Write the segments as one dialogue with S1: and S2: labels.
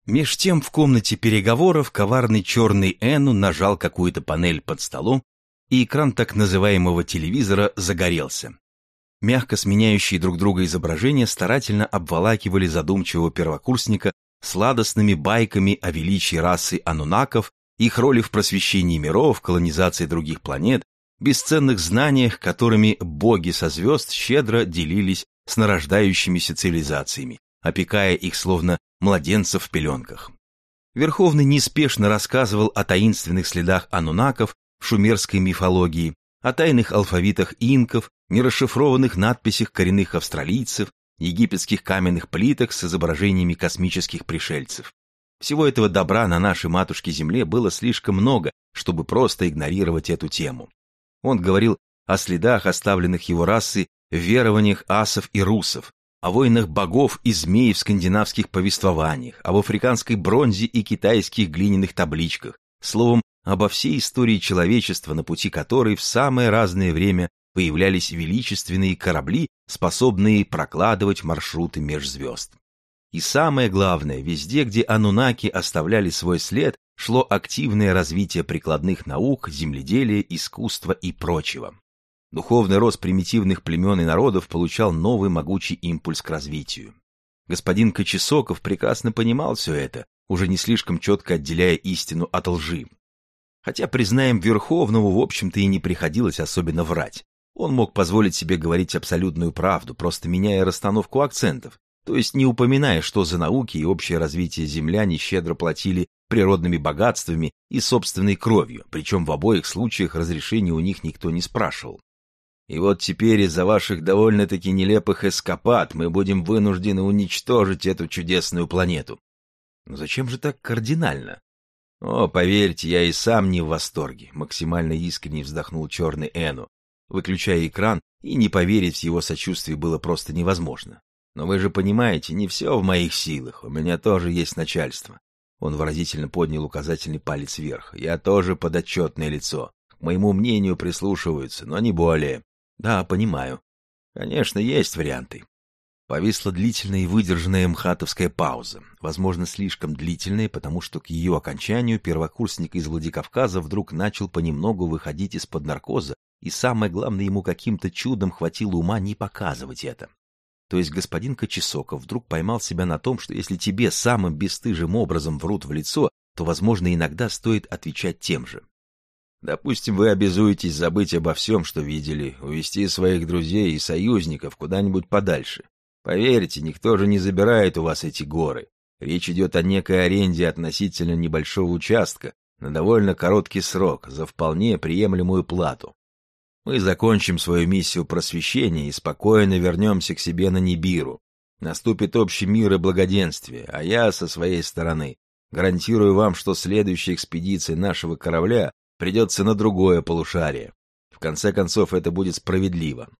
S1: Меж тем в комнате переговоров коварный черный Эну нажал какую-то панель под столом, и экран так называемого телевизора загорелся. Мягко сменяющие друг друга изображения старательно обволакивали задумчивого первокурсника сладостными байками о величии расы анунаков, их роли в просвещении миров, колонизации других планет, бесценных знаниях, которыми боги со звезд щедро делились с нарождающимися цивилизациями, опекая их словно младенцев в пеленках. Верховный неспешно рассказывал о таинственных следах анунаков в шумерской мифологии, о тайных алфавитах инков, нерасшифрованных надписях коренных австралийцев, египетских каменных плитах с изображениями космических пришельцев. Всего этого добра на нашей матушке-земле было слишком много, чтобы просто игнорировать эту тему. Он говорил о следах, оставленных его расой в верованиях асов и русов, о войнах богов и змей в скандинавских повествованиях, об африканской бронзе и китайских глиняных табличках, словом, обо всей истории человечества, на пути которой в самое разное время появлялись величественные корабли, способные прокладывать маршруты межзвезд. И самое главное, везде, где анунаки оставляли свой след, шло активное развитие прикладных наук, земледелия, искусства и прочего. Духовный рост примитивных племен и народов получал новый могучий импульс к развитию. Господин Кочесоков прекрасно понимал все это, уже не слишком четко отделяя истину от лжи. Хотя, признаем, Верховному, в общем-то, и не приходилось особенно врать. Он мог позволить себе говорить абсолютную правду, просто меняя расстановку акцентов, то есть не упоминая, что за науки и общее развитие земляне щедро платили природными богатствами и собственной кровью, причем в обоих случаях разрешения у них никто не спрашивал. И вот теперь из-за ваших довольно-таки нелепых эскапад мы будем вынуждены уничтожить эту чудесную планету. Но зачем же так кардинально? О, поверьте, я и сам не в восторге, максимально искренне вздохнул черный Эну, выключая экран, и не поверить в его сочувствие было просто невозможно. Но вы же понимаете, не все в моих силах, у меня тоже есть начальство. Он выразительно поднял указательный палец вверх. Я тоже подотчетное лицо. К моему мнению прислушиваются, но не более. Да, понимаю. Конечно, есть варианты. Повисла длительная и выдержанная мхатовская пауза, возможно, слишком длительная, потому что к ее окончанию первокурсник из Владикавказа вдруг начал понемногу выходить из-под наркоза, и самое главное, ему каким-то чудом хватило ума не показывать это. То есть господин Кочесоков вдруг поймал себя на том, что если тебе самым бесстыжим образом врут в лицо, то, возможно, иногда стоит отвечать тем же. Допустим, вы обязуетесь забыть обо всем, что видели, увести своих друзей и союзников куда-нибудь подальше. Поверьте, никто же не забирает у вас эти горы. Речь идет о некой аренде относительно небольшого участка на довольно короткий срок за вполне приемлемую плату. Мы закончим свою миссию просвещения и спокойно вернемся к себе на Нибиру. Наступит общий мир и благоденствие, а я, со своей стороны, гарантирую вам, что следующая экспедиция нашего корабля придется на другое полушарие. В конце концов, это будет справедливо.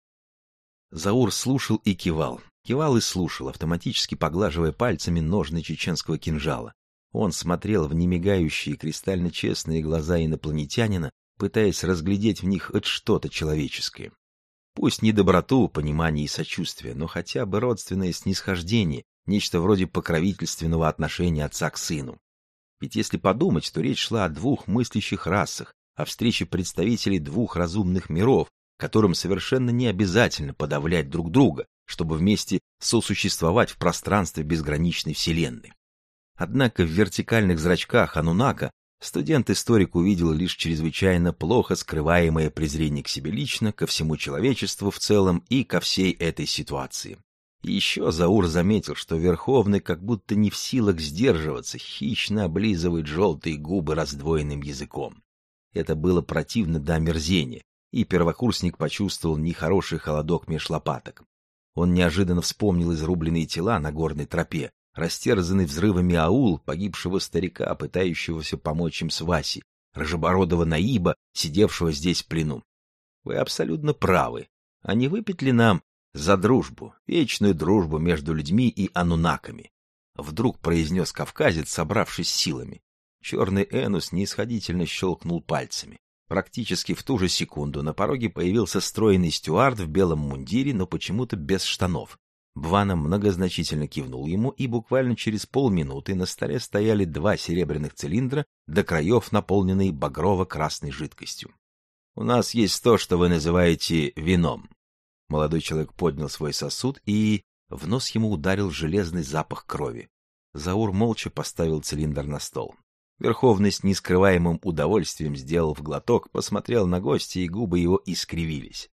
S1: Заур слушал и кивал. Кивал и слушал, автоматически поглаживая пальцами ножны чеченского кинжала. Он смотрел в немигающие кристально честные глаза инопланетянина, пытаясь разглядеть в них хоть что-то человеческое. Пусть не доброту, понимание и сочувствие, но хотя бы родственное снисхождение, нечто вроде покровительственного отношения отца к сыну. Ведь если подумать, то речь шла о двух мыслящих расах, о встрече представителей двух разумных миров, которым совершенно не обязательно подавлять друг друга, чтобы вместе сосуществовать в пространстве безграничной вселенной. Однако в вертикальных зрачках Анунака студент-историк увидел лишь чрезвычайно плохо скрываемое презрение к себе лично, ко всему человечеству в целом и ко всей этой ситуации. И еще Заур заметил, что Верховный как будто не в силах сдерживаться, хищно облизывает желтые губы раздвоенным языком. Это было противно до омерзения, и первокурсник почувствовал нехороший холодок меж лопаток. Он неожиданно вспомнил изрубленные тела на горной тропе, растерзанный взрывами аул погибшего старика, пытающегося помочь им с Васей, рыжебородого наиба, сидевшего здесь в плену. Вы абсолютно правы. А не выпить ли нам за дружбу, вечную дружбу между людьми и анунаками? Вдруг произнес кавказец, собравшись силами. Черный Энус снисходительно щелкнул пальцами. Практически в ту же секунду на пороге появился стройный стюард в белом мундире, но почему-то без штанов. Бвана многозначительно кивнул ему, и буквально через полминуты на столе стояли 2 серебряных цилиндра, до краев наполненные багрово-красной жидкостью. «У нас есть то, что вы называете вином». Молодой человек поднял свой сосуд, и в нос ему ударил железный запах крови. Заур молча поставил цилиндр на стол. Верховный с нескрываемым удовольствием сделал в глоток, посмотрел на гостя, и губы его искривились.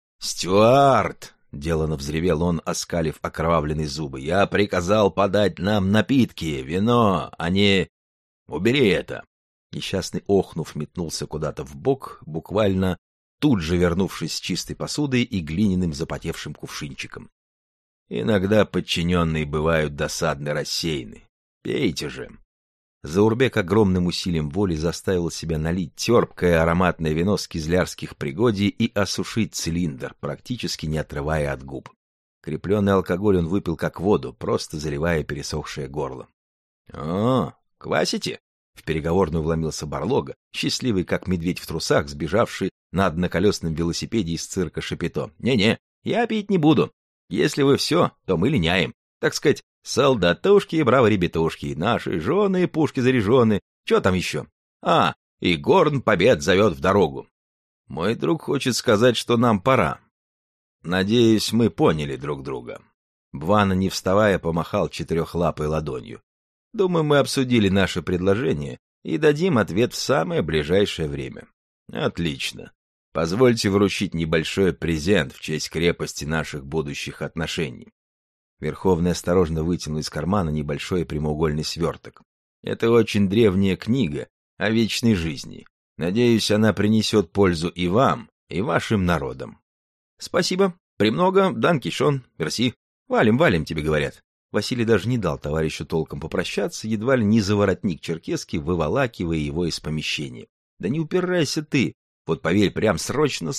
S1: «Стюарт!» — деланно взревел он, оскалив окровавленные зубы. «Я приказал подать нам напитки, вино, а не... Убери это!» Несчастный, охнув, метнулся куда-то вбок, буквально тут же вернувшись с чистой посудой и глиняным запотевшим кувшинчиком. «Иногда подчиненные бывают досадно рассеяны. Пейте же!» Заурбек огромным усилием воли заставил себя налить терпкое ароматное вино с кизлярских пригодий и осушить цилиндр, практически не отрывая от губ. Крепленный алкоголь он выпил как воду, просто заливая пересохшее горло. — О, квасите? — в переговорную вломился Барлога, счастливый как медведь в трусах, сбежавший на одноколесном велосипеде из цирка Шапито. — Не-не, я пить не буду. Если вы все, то мы линяем. Так сказать, солдатушки, браво-ребятушки, наши жены, пушки заряжены. Че там еще? А, и Горн Побед зовет в дорогу. Мой друг хочет сказать, что нам пора. Надеюсь, мы поняли друг друга. Бвана, не вставая, помахал 4лапой ладонью. Думаю, мы обсудили наше предложение и дадим ответ в самое ближайшее время. Отлично. Позвольте вручить небольшой презент в честь крепости наших будущих отношений. Верховный осторожно вытянул из кармана небольшой прямоугольный сверток. Это очень древняя книга о вечной жизни. Надеюсь, она принесет пользу и вам, и вашим народам. Спасибо. Премного, данкишон, мерси. Валим, тебе говорят. Василий даже не дал товарищу толком попрощаться, едва ли не за воротник черкески, выволакивая его из помещения. Да не упирайся ты. Вот поверь, прям срочно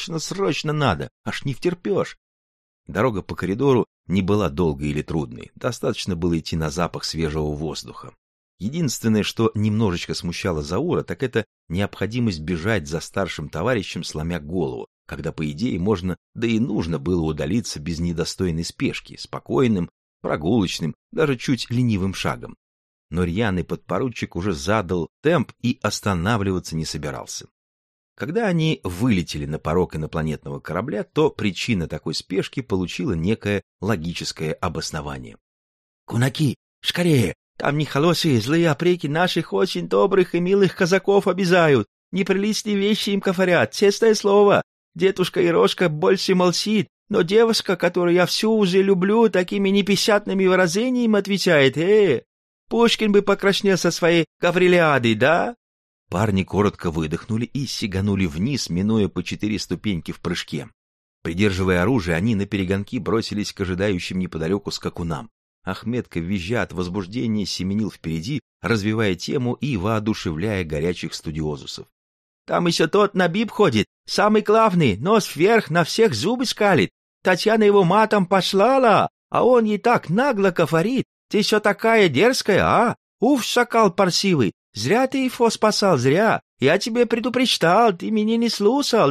S1: надо. Аж не втерпешь. Дорога по коридору не была долгой или трудной, достаточно было идти на запах свежего воздуха. Единственное, что немножечко смущало Заура, так это необходимость бежать за старшим товарищем, сломя голову, когда, по идее, можно, да и нужно было удалиться без недостойной спешки, спокойным, прогулочным, даже чуть ленивым шагом. Но рьяный подпоручик уже задал темп и останавливаться не собирался. Когда они вылетели на порог инопланетного корабля, то причина такой спешки получила некое логическое обоснование. — Кунаки, скорее! Там нехорошие, злые опреки наших очень добрых и милых казаков обижают. Неприличные вещи им говорят, честное слово. Дедушка Ерошка больше молчит, но девушка, которую я всю уже люблю, такими непечатными выражениями отвечает. Пушкин бы покраснел со своей Гаврилиадой, да? Парни коротко выдохнули и сиганули вниз, минуя по 4 ступеньки в прыжке. Придерживая оружие, они наперегонки бросились к ожидающим неподалеку скакунам. Ахметка, визжа от возбуждения, семенил впереди, развивая тему и воодушевляя горячих студиозусов. — Там еще тот Набиб ходит, самый главный, нос вверх, на всех зубы скалит. Татьяна его матом послала, а он ей так нагло говорит. Ты еще такая дерзкая, а? Уф, шакал паршивый. Зря ты его спасал, зря. Я тебе предупреждал, ты меня не слушал,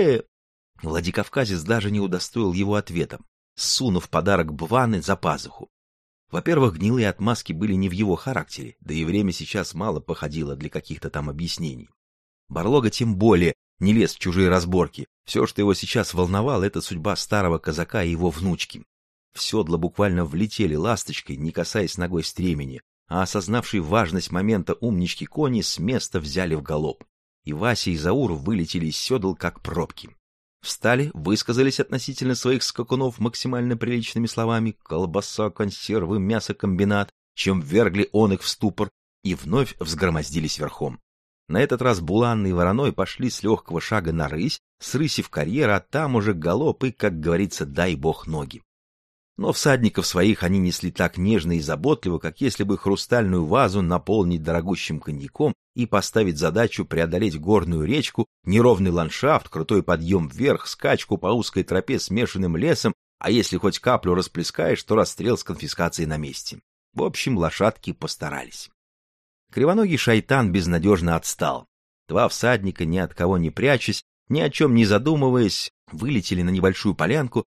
S1: Владикавказец даже не удостоил его ответом, сунув подарок Бваны за пазуху. Во-первых, гнилые отмазки были не в его характере, да и время сейчас мало походило для каких-то там объяснений. Барлога тем более не лез в чужие разборки. Все, что его сейчас волновало, это судьба старого казака и его внучки. В седло буквально влетели ласточкой, не касаясь ногой стремени, а осознавшие важность момента умнички кони с места взяли в галоп. И Вася, и Заур вылетели из седл, как пробки. Встали, высказались относительно своих скакунов максимально приличными словами «колбаса, консервы, мясокомбинат», чем ввергли он их в ступор, и вновь взгромоздились верхом. На этот раз Буланный и Вороной пошли с легкого шага на рысь, с рыси в карьер, а там уже галоп и, как говорится, дай бог ноги. Но всадников своих они несли так нежно и заботливо, как если бы хрустальную вазу наполнить дорогущим коньяком и поставить задачу преодолеть горную речку, неровный ландшафт, крутой подъем вверх, скачку по узкой тропе смешанным лесом, а если хоть каплю расплескаешь, то расстрел с конфискацией на месте. В общем, лошадки постарались. Кривоногий шайтан безнадежно отстал. 2 всадника, ни от кого не прячась, ни о чем не задумываясь, вылетели на небольшую полянку,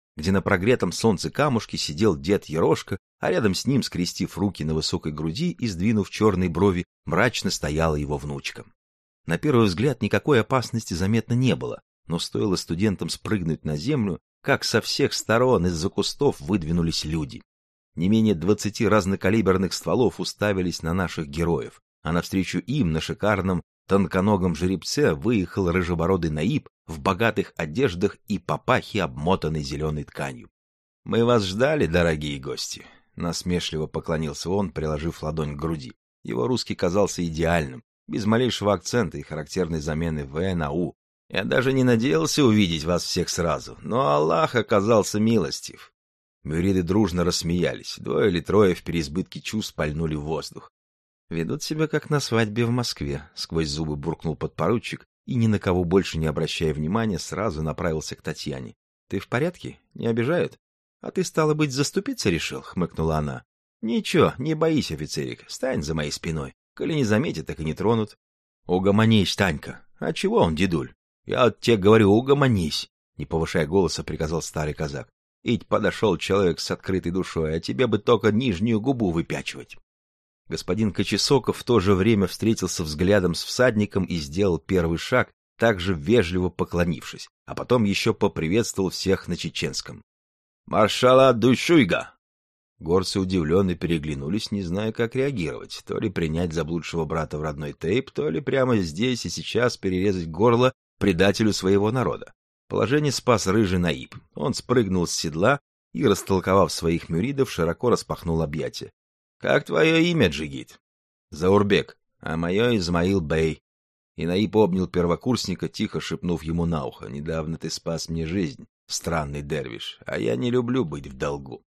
S1: где на прогретом солнце камушке сидел дед Ерошка, а рядом с ним, скрестив руки на высокой груди и сдвинув черные брови, мрачно стояла его внучка. На первый взгляд никакой опасности заметно не было, но стоило студентам спрыгнуть на землю, как со всех сторон из-за кустов выдвинулись люди. Не менее 20 разнокалиберных стволов уставились на наших героев, а навстречу им на шикарном тонконогом жеребце выехал рыжебородый Наиб в богатых одеждах и папахе, обмотанной зеленой тканью. — Мы вас ждали, дорогие гости! — насмешливо поклонился он, приложив ладонь к груди. Его русский казался идеальным, без малейшего акцента и характерной замены «в» на «у». Я даже не надеялся увидеть вас всех сразу, но Аллах оказался милостив. Мюриды дружно рассмеялись, 2 или 3 в переизбытке чувств пальнули в воздух. «Ведут себя, как на свадьбе в Москве», — сквозь зубы буркнул подпоручик и, ни на кого больше не обращая внимания, сразу направился к Татьяне. «Ты в порядке? Не обижают?» «А ты, стало быть, заступиться решил?» — хмыкнула она. «Ничего, не боись, офицерик, стань за моей спиной. Коли не заметят, так и не тронут». «Угомонись, Танька. А чего он, дедуль? Я вот тебе говорю, угомонись!» Не повышая голоса, приказал старый казак. «Ить подошел человек с открытой душой, а тебе бы только нижнюю губу выпячивать». Господин Кочесоков в то же время встретился взглядом с всадником и сделал первый шаг, также вежливо поклонившись, а потом еще поприветствовал всех на чеченском. «Маршала Душуйга!» Горцы удивленно переглянулись, не зная, как реагировать, то ли принять заблудшего брата в родной тейп, то ли прямо здесь и сейчас перерезать горло предателю своего народа. Положение спас рыжий Наиб. Он спрыгнул с седла и, растолковав своих мюридов, широко распахнул объятия. — Как твое имя, джигит? — Заурбек, а мое Измаил Бей. И Наиб обнял первокурсника, тихо шепнув ему на ухо. — Недавно ты спас мне жизнь, странный дервиш, а я не люблю быть в долгу.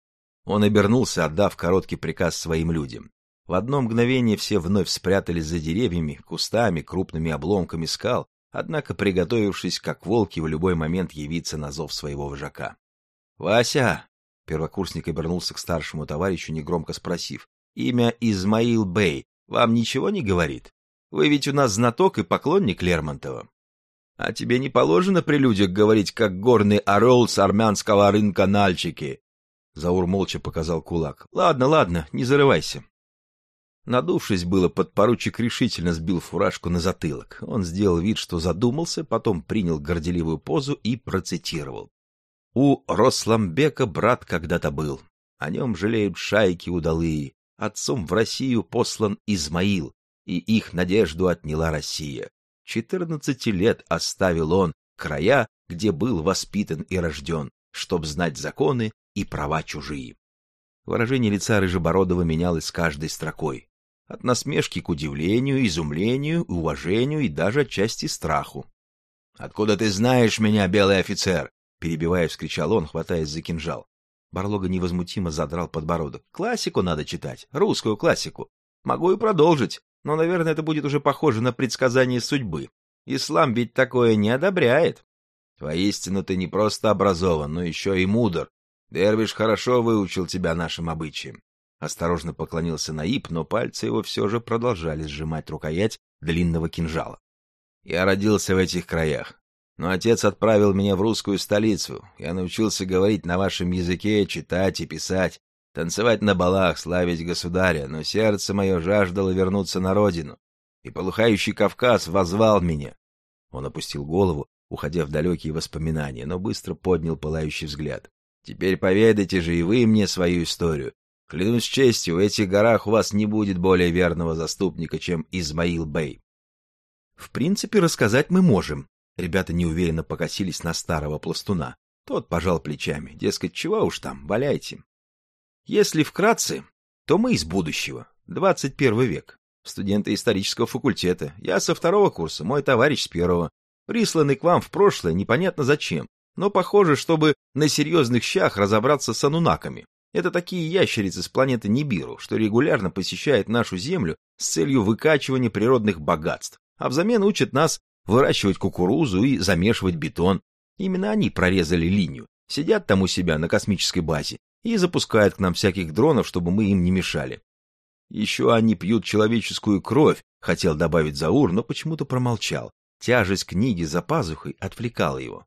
S1: Он обернулся, отдав короткий приказ своим людям. В одно мгновение все вновь спрятались за деревьями, кустами, крупными обломками скал, однако приготовившись, как волки, в любой момент явиться на зов своего вожака. — Вася! — первокурсник обернулся к старшему товарищу, негромко спросив. — Имя Измаил Бей вам ничего не говорит? Вы ведь у нас знаток и поклонник Лермонтова. — А тебе не положено при людях говорить, как горный орел с армянского рынка Нальчики? Заур молча показал кулак. — Ладно, ладно, не зарывайся. Надувшись было, подпоручик решительно сбил фуражку на затылок. Он сделал вид, что задумался, потом принял горделивую позу и процитировал. «У Росламбека брат когда-то был, о нем жалеют шайки удалые, отцом в Россию послан Измаил, и их надежду отняла Россия. 14 лет оставил он края, где был воспитан и рожден, чтоб знать законы и права чужие». Выражение лица Рыжебородова менялось с каждой строкой. От насмешки к удивлению, изумлению, уважению и даже отчасти страху. — Откуда ты знаешь меня, белый офицер? — перебивая, вскричал он, хватаясь за кинжал. Барлога невозмутимо задрал подбородок. — Классику надо читать, русскую классику. Могу и продолжить, но, наверное, это будет уже похоже на предсказание судьбы. Ислам ведь такое не одобряет. Воистину ты не просто образован, но еще и мудр. Дервиш хорошо выучил тебя нашим обычаям. Осторожно поклонился Наиб, но пальцы его все же продолжали сжимать рукоять длинного кинжала. Я родился в этих краях, но отец отправил меня в русскую столицу. Я научился говорить на вашем языке, читать и писать, танцевать на балах, славить государя, но сердце мое жаждало вернуться на родину, и полыхающий Кавказ воззвал меня. Он опустил голову, уходя в далекие воспоминания, но быстро поднял пылающий взгляд. Теперь поведайте же и вы мне свою историю. Клянусь честью, в этих горах у вас не будет более верного заступника, чем Измаил Бей. В принципе, рассказать мы можем. Ребята неуверенно покосились на старого пластуна. Тот пожал плечами. Дескать, чего уж там, валяйте. Если вкратце, то мы из будущего. 21 век. Студенты исторического факультета. Я со 2-го курса, мой товарищ с 1-го. Присланный к вам в прошлое непонятно зачем. Но похоже, чтобы на серьезных щах разобраться с анунаками. Это такие ящерицы с планеты Нибиру, что регулярно посещают нашу Землю с целью выкачивания природных богатств, а взамен учат нас выращивать кукурузу и замешивать бетон. Именно они прорезали линию, сидят там у себя на космической базе и запускают к нам всяких дронов, чтобы мы им не мешали. Еще они пьют человеческую кровь, хотел добавить Заур, но почему-то промолчал. Тяжесть книги за пазухой отвлекала его.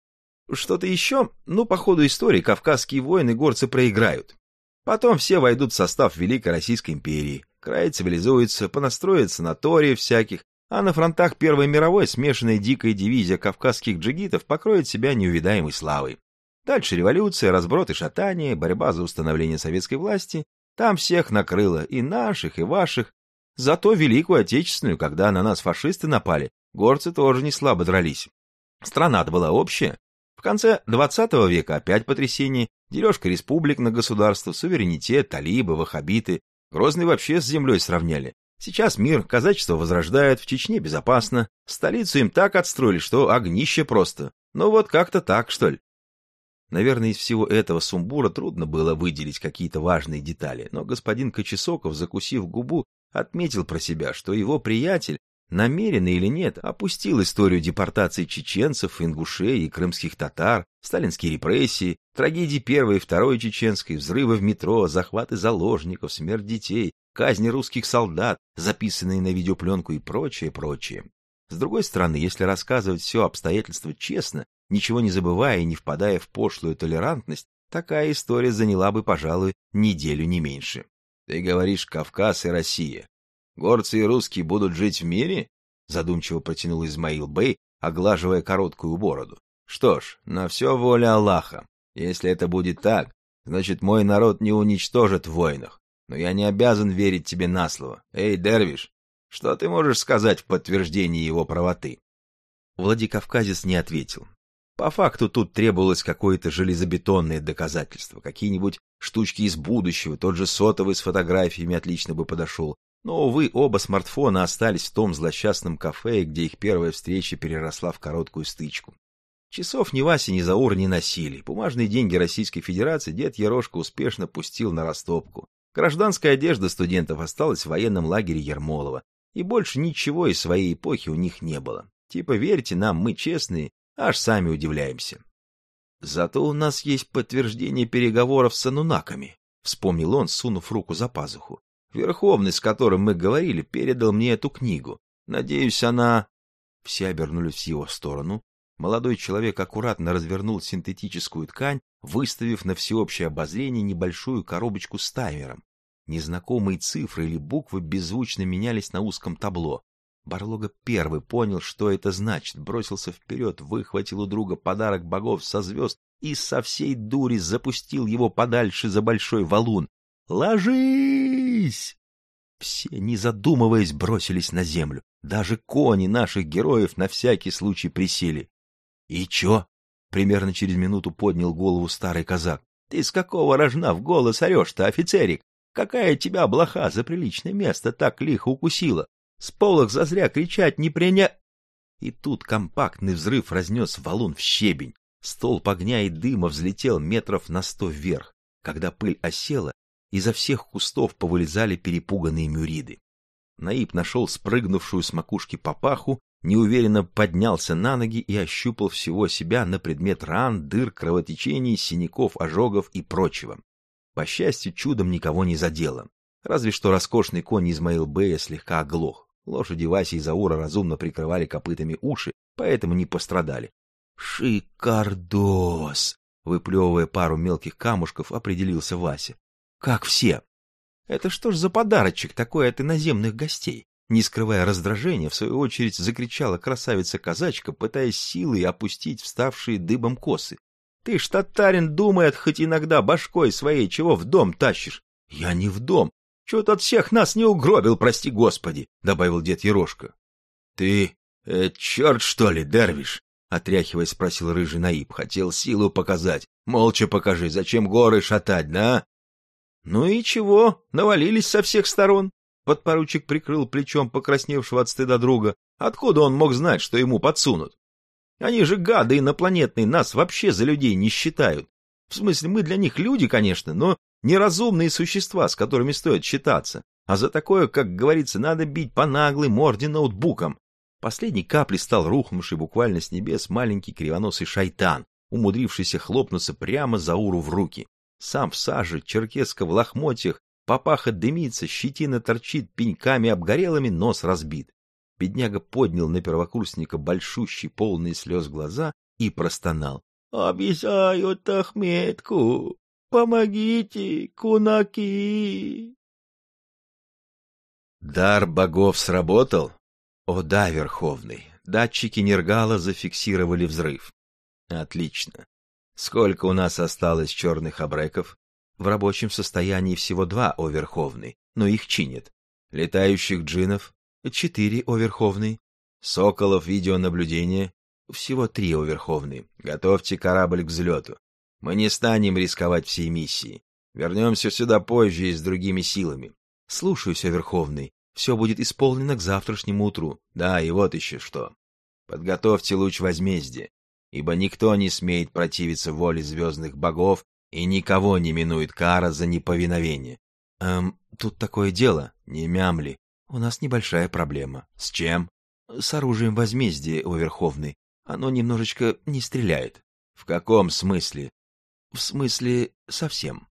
S1: Что-то еще? Ну, по ходу истории Кавказские войны горцы проиграют. Потом все войдут в состав Великой Российской империи. Край цивилизуется, понастроят санаториев всяких, а на фронтах Первой мировой смешанная дикая дивизия кавказских джигитов покроет себя неувидаемой славой. Дальше революция, разброд и шатание, борьба за установление советской власти. Там всех накрыло, и наших, и ваших. Зато Великую Отечественную, когда на нас фашисты напали, горцы тоже не слабо дрались. Страна-то была общая. В конце XX века опять потрясение, дележка республик на государство, суверенитет, талибы, ваххабиты. Грозный вообще с землей сравняли. Сейчас мир, казачество возрождает, в Чечне безопасно. Столицу им так отстроили, что огнище просто. Ну вот как-то так, что ли. Наверное, из всего этого сумбура трудно было выделить какие-то важные детали, но господин Кочесоков, закусив губу, отметил про себя, что его приятель, намеренно или нет, опустил историю депортации чеченцев, ингушей и крымских татар, сталинские репрессии, трагедии Первой и Второй чеченской, взрывы в метро, захваты заложников, смерть детей, казни русских солдат, записанные на видеопленку и прочее, прочее. С другой стороны, если рассказывать все обстоятельства честно, ничего не забывая и не впадая в пошлую толерантность, такая история заняла бы, пожалуй, неделю не меньше. Ты говоришь, Кавказ и Россия. Горцы и русские будут жить в мире? Задумчиво протянул Измаил Бей, оглаживая короткую бороду. Что ж, на все воля Аллаха. Если это будет так, значит, мой народ не уничтожит в войнах. Но я не обязан верить тебе на слово. Эй, Дервиш, что ты можешь сказать в подтверждении его правоты? Владикавказец не ответил. По факту тут требовалось какое-то железобетонное доказательство, какие-нибудь штучки из будущего, тот же сотовый с фотографиями отлично бы подошел. Но, увы, оба смартфона остались в том злосчастном кафе, где их первая встреча переросла в короткую стычку. Часов ни Вася, ни Заур не носили. Бумажные деньги Российской Федерации дед Ерошка успешно пустил на растопку. Гражданская одежда студентов осталась в военном лагере Ермолова. И больше ничего из своей эпохи у них не было. Типа, верьте нам, мы честные, аж сами удивляемся. Зато у нас есть подтверждение переговоров с анунаками, вспомнил он, сунув руку за пазуху. Верховный, с которым мы говорили, передал мне эту книгу. Надеюсь, она... Все обернулись в его сторону. Молодой человек аккуратно развернул синтетическую ткань, выставив на всеобщее обозрение небольшую коробочку с таймером. Незнакомые цифры или буквы беззвучно менялись на узком табло. Барлога первый понял, что это значит, бросился вперед, выхватил у друга подарок богов со звезд и со всей дури запустил его подальше за большой валун. «Ложись!» Все, не задумываясь, бросились на землю. Даже кони наших героев на всякий случай присели. «И чё?» — примерно через минуту поднял голову старый казак. «Ты с какого рожна в голос орёшь-то, офицерик? Какая тебя блоха за приличное место так лихо укусила? Сполох зазря кричать не приня...» И тут компактный взрыв разнес валун в щебень. Столб огня и дыма взлетел метров на 100 вверх. Когда пыль осела, изо всех кустов повылезали перепуганные мюриды. Наиб нашел спрыгнувшую с макушки папаху, неуверенно поднялся на ноги и ощупал всего себя на предмет ран, дыр, кровотечений, синяков, ожогов и прочего. По счастью, чудом никого не задело. Разве что роскошный конь Измаил Бея слегка оглох. Лошади Васи и Заура разумно прикрывали копытами уши, поэтому не пострадали. «Шикардос!» — выплевывая пару мелких камушков, определился Вася. «Как все!» «Это что ж за подарочек такой от иноземных гостей?» Не скрывая раздражения, в свою очередь закричала красавица-казачка, пытаясь силой опустить вставшие дыбом косы. «Ты ж, татарин, думает, хоть иногда башкой своей чего в дом тащишь?» «Я не в дом. Чего-то от всех нас не угробил, прости господи», — добавил дед Ерошка. «Ты, черт что ли, Дервиш?» — отряхиваясь, спросил рыжий Наиб. «Хотел силу показать. Молча покажи, зачем горы шатать, да?» «Ну и чего? Навалились со всех сторон». Подпоручик прикрыл плечом покрасневшего от стыда друга. Откуда он мог знать, что ему подсунут? Они же гады инопланетные, нас вообще за людей не считают. В смысле, мы для них люди, конечно, но неразумные существа, с которыми стоит считаться. А за такое, как говорится, надо бить по наглой морде ноутбуком. Последней каплей стал рухнувший буквально с небес маленький кривоносый шайтан, умудрившийся хлопнуться прямо Зауру в руки. Сам в саже, черкеска в лохмотьях, папаха дымится, щетина торчит пеньками обгорелыми, нос разбит. Бедняга поднял на первокурсника большущие, полные слез глаза и простонал.
S2: Обещают Ахметку. Помогите, кунаки.
S1: Дар богов сработал? О да, Верховный. Датчики Нергала зафиксировали взрыв. Отлично. Сколько у нас осталось черных абреков? В рабочем состоянии всего 2, о Верховный, но их чинят. Летающих джинов? 4, о Верховный. Соколов видеонаблюдения? Всего 3, о Верховный. Готовьте корабль к взлету. Мы не станем рисковать всей миссией. Вернемся сюда позже и с другими силами. Слушаюсь, о Верховный. Все будет исполнено к завтрашнему утру. Да, и вот еще что. Подготовьте луч возмездия, ибо никто не смеет противиться воле звездных богов, и никого не минует кара за неповиновение. Тут такое дело, не мямли. У нас небольшая проблема. С чем? С оружием возмездия, о Верховный. Оно немножечко не стреляет. В каком смысле? В смысле совсем.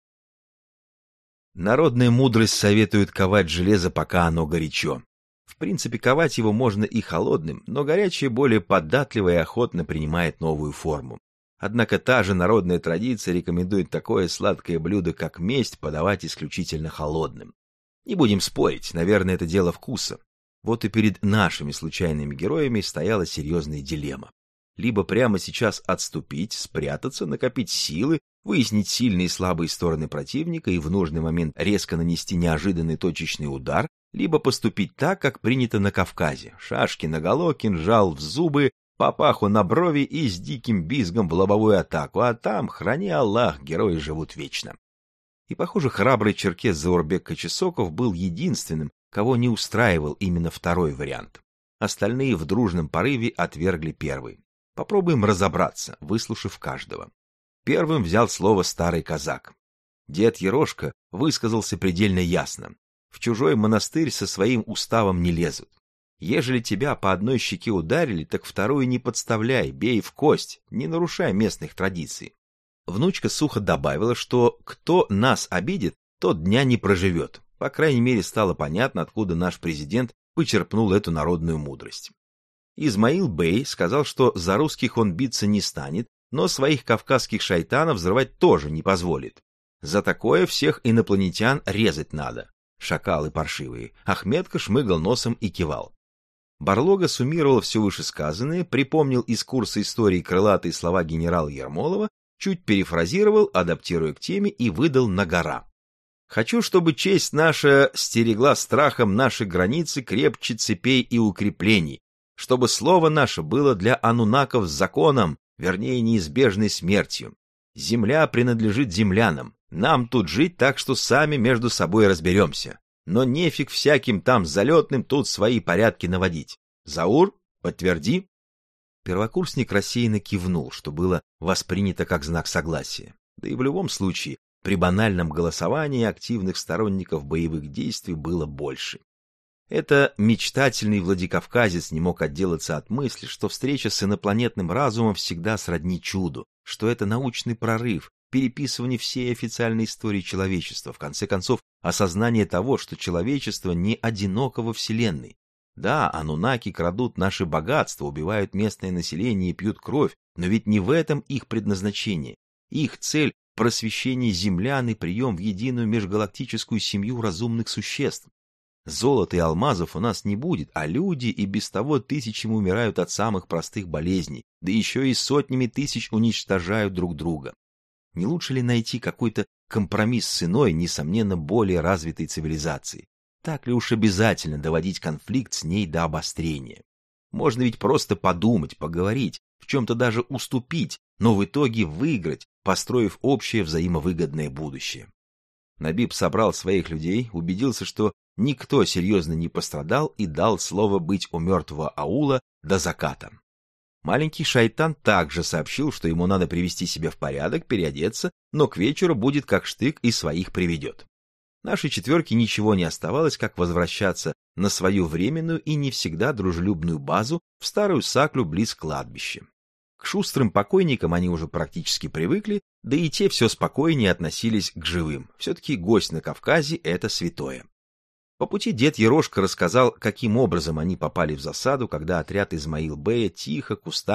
S1: Народная мудрость советует ковать железо, пока оно горячо. В принципе, ковать его можно и холодным, но горячее более податливо и охотно принимает новую форму. Однако та же народная традиция рекомендует такое сладкое блюдо, как месть, подавать исключительно холодным. Не будем спорить, наверное, это дело вкуса. Вот и перед нашими случайными героями стояла серьезная дилемма. Либо прямо сейчас отступить, спрятаться, накопить силы, выяснить сильные и слабые стороны противника и в нужный момент резко нанести неожиданный точечный удар, либо поступить так, как принято на Кавказе. Шашки наголо, кинжал в зубы, папаху на брови и с диким визгом в лобовую атаку, а там, храни Аллах, герои живут вечно. И, похоже, храбрый черкес Заурбек Качесоков был единственным, кого не устраивал именно второй вариант. Остальные в дружном порыве отвергли первый. Попробуем разобраться, выслушав каждого. Первым взял слово старый казак. Дед Ерошка высказался предельно ясно. В чужой монастырь со своим уставом не лезут. Ежели тебя по одной щеке ударили, так вторую не подставляй, бей в кость, не нарушай местных традиций. Внучка сухо добавила, что кто нас обидит, тот дня не проживет. По крайней мере, стало понятно, откуда наш президент почерпнул эту народную мудрость. Измаил Бей сказал, что за русских он биться не станет, но своих кавказских шайтанов взрывать тоже не позволит. За такое всех инопланетян резать надо. Шакалы паршивые. Ахметка шмыгал носом и кивал. Барлога суммировал все вышесказанное, припомнил из курса истории крылатые слова генерала Ермолова, чуть перефразировал, адаптируя к теме, и выдал на гора. «Хочу, чтобы честь наша стерегла страхом наши границы крепче цепей и укреплений, чтобы слово наше было для анунаков законом, вернее, неизбежной смертью. Земля принадлежит землянам, нам тут жить так, что сами между собой разберемся. Но нефиг всяким там залетным тут свои порядки наводить. Заур, подтверди». Первокурсник рассеянно кивнул, что было воспринято как знак согласия. Да и в любом случае, при банальном голосовании активных сторонников боевых действий было больше. Это мечтательный владикавказец не мог отделаться от мысли, что встреча с инопланетным разумом всегда сродни чуду, что это научный прорыв, переписывание всей официальной истории человечества, в конце концов, осознание того, что человечество не одиноко во Вселенной. Да, анунаки крадут наши богатства, убивают местное население и пьют кровь, но ведь не в этом их предназначение. Их цель — просвещение землян и прием в единую межгалактическую семью разумных существ. Золота и алмазов у нас не будет, а люди и без того тысячами умирают от самых простых болезней, да еще и сотнями тысяч уничтожают друг друга. Не лучше ли найти какой-то компромисс с иной, несомненно, более развитой цивилизацией? Так ли уж обязательно доводить конфликт с ней до обострения? Можно ведь просто подумать, поговорить, в чем-то даже уступить, но в итоге выиграть, построив общее взаимовыгодное будущее. Набиб собрал своих людей, убедился, что никто серьезно не пострадал, и дал слово быть у мертвого аула до заката. Маленький шайтан также сообщил, что ему надо привести себя в порядок, переодеться, но к вечеру будет как штык и своих приведет. Нашей четверке ничего не оставалось, как возвращаться на свою временную и не всегда дружелюбную базу в старую Саклю близ кладбища. К шустрым покойникам они уже практически привыкли, да и те все спокойнее относились к живым. Все-таки гость на Кавказе — это святое. По пути дед Ерошка рассказал, каким образом они попали в засаду, когда отряд Измаил-бея тихо, кустами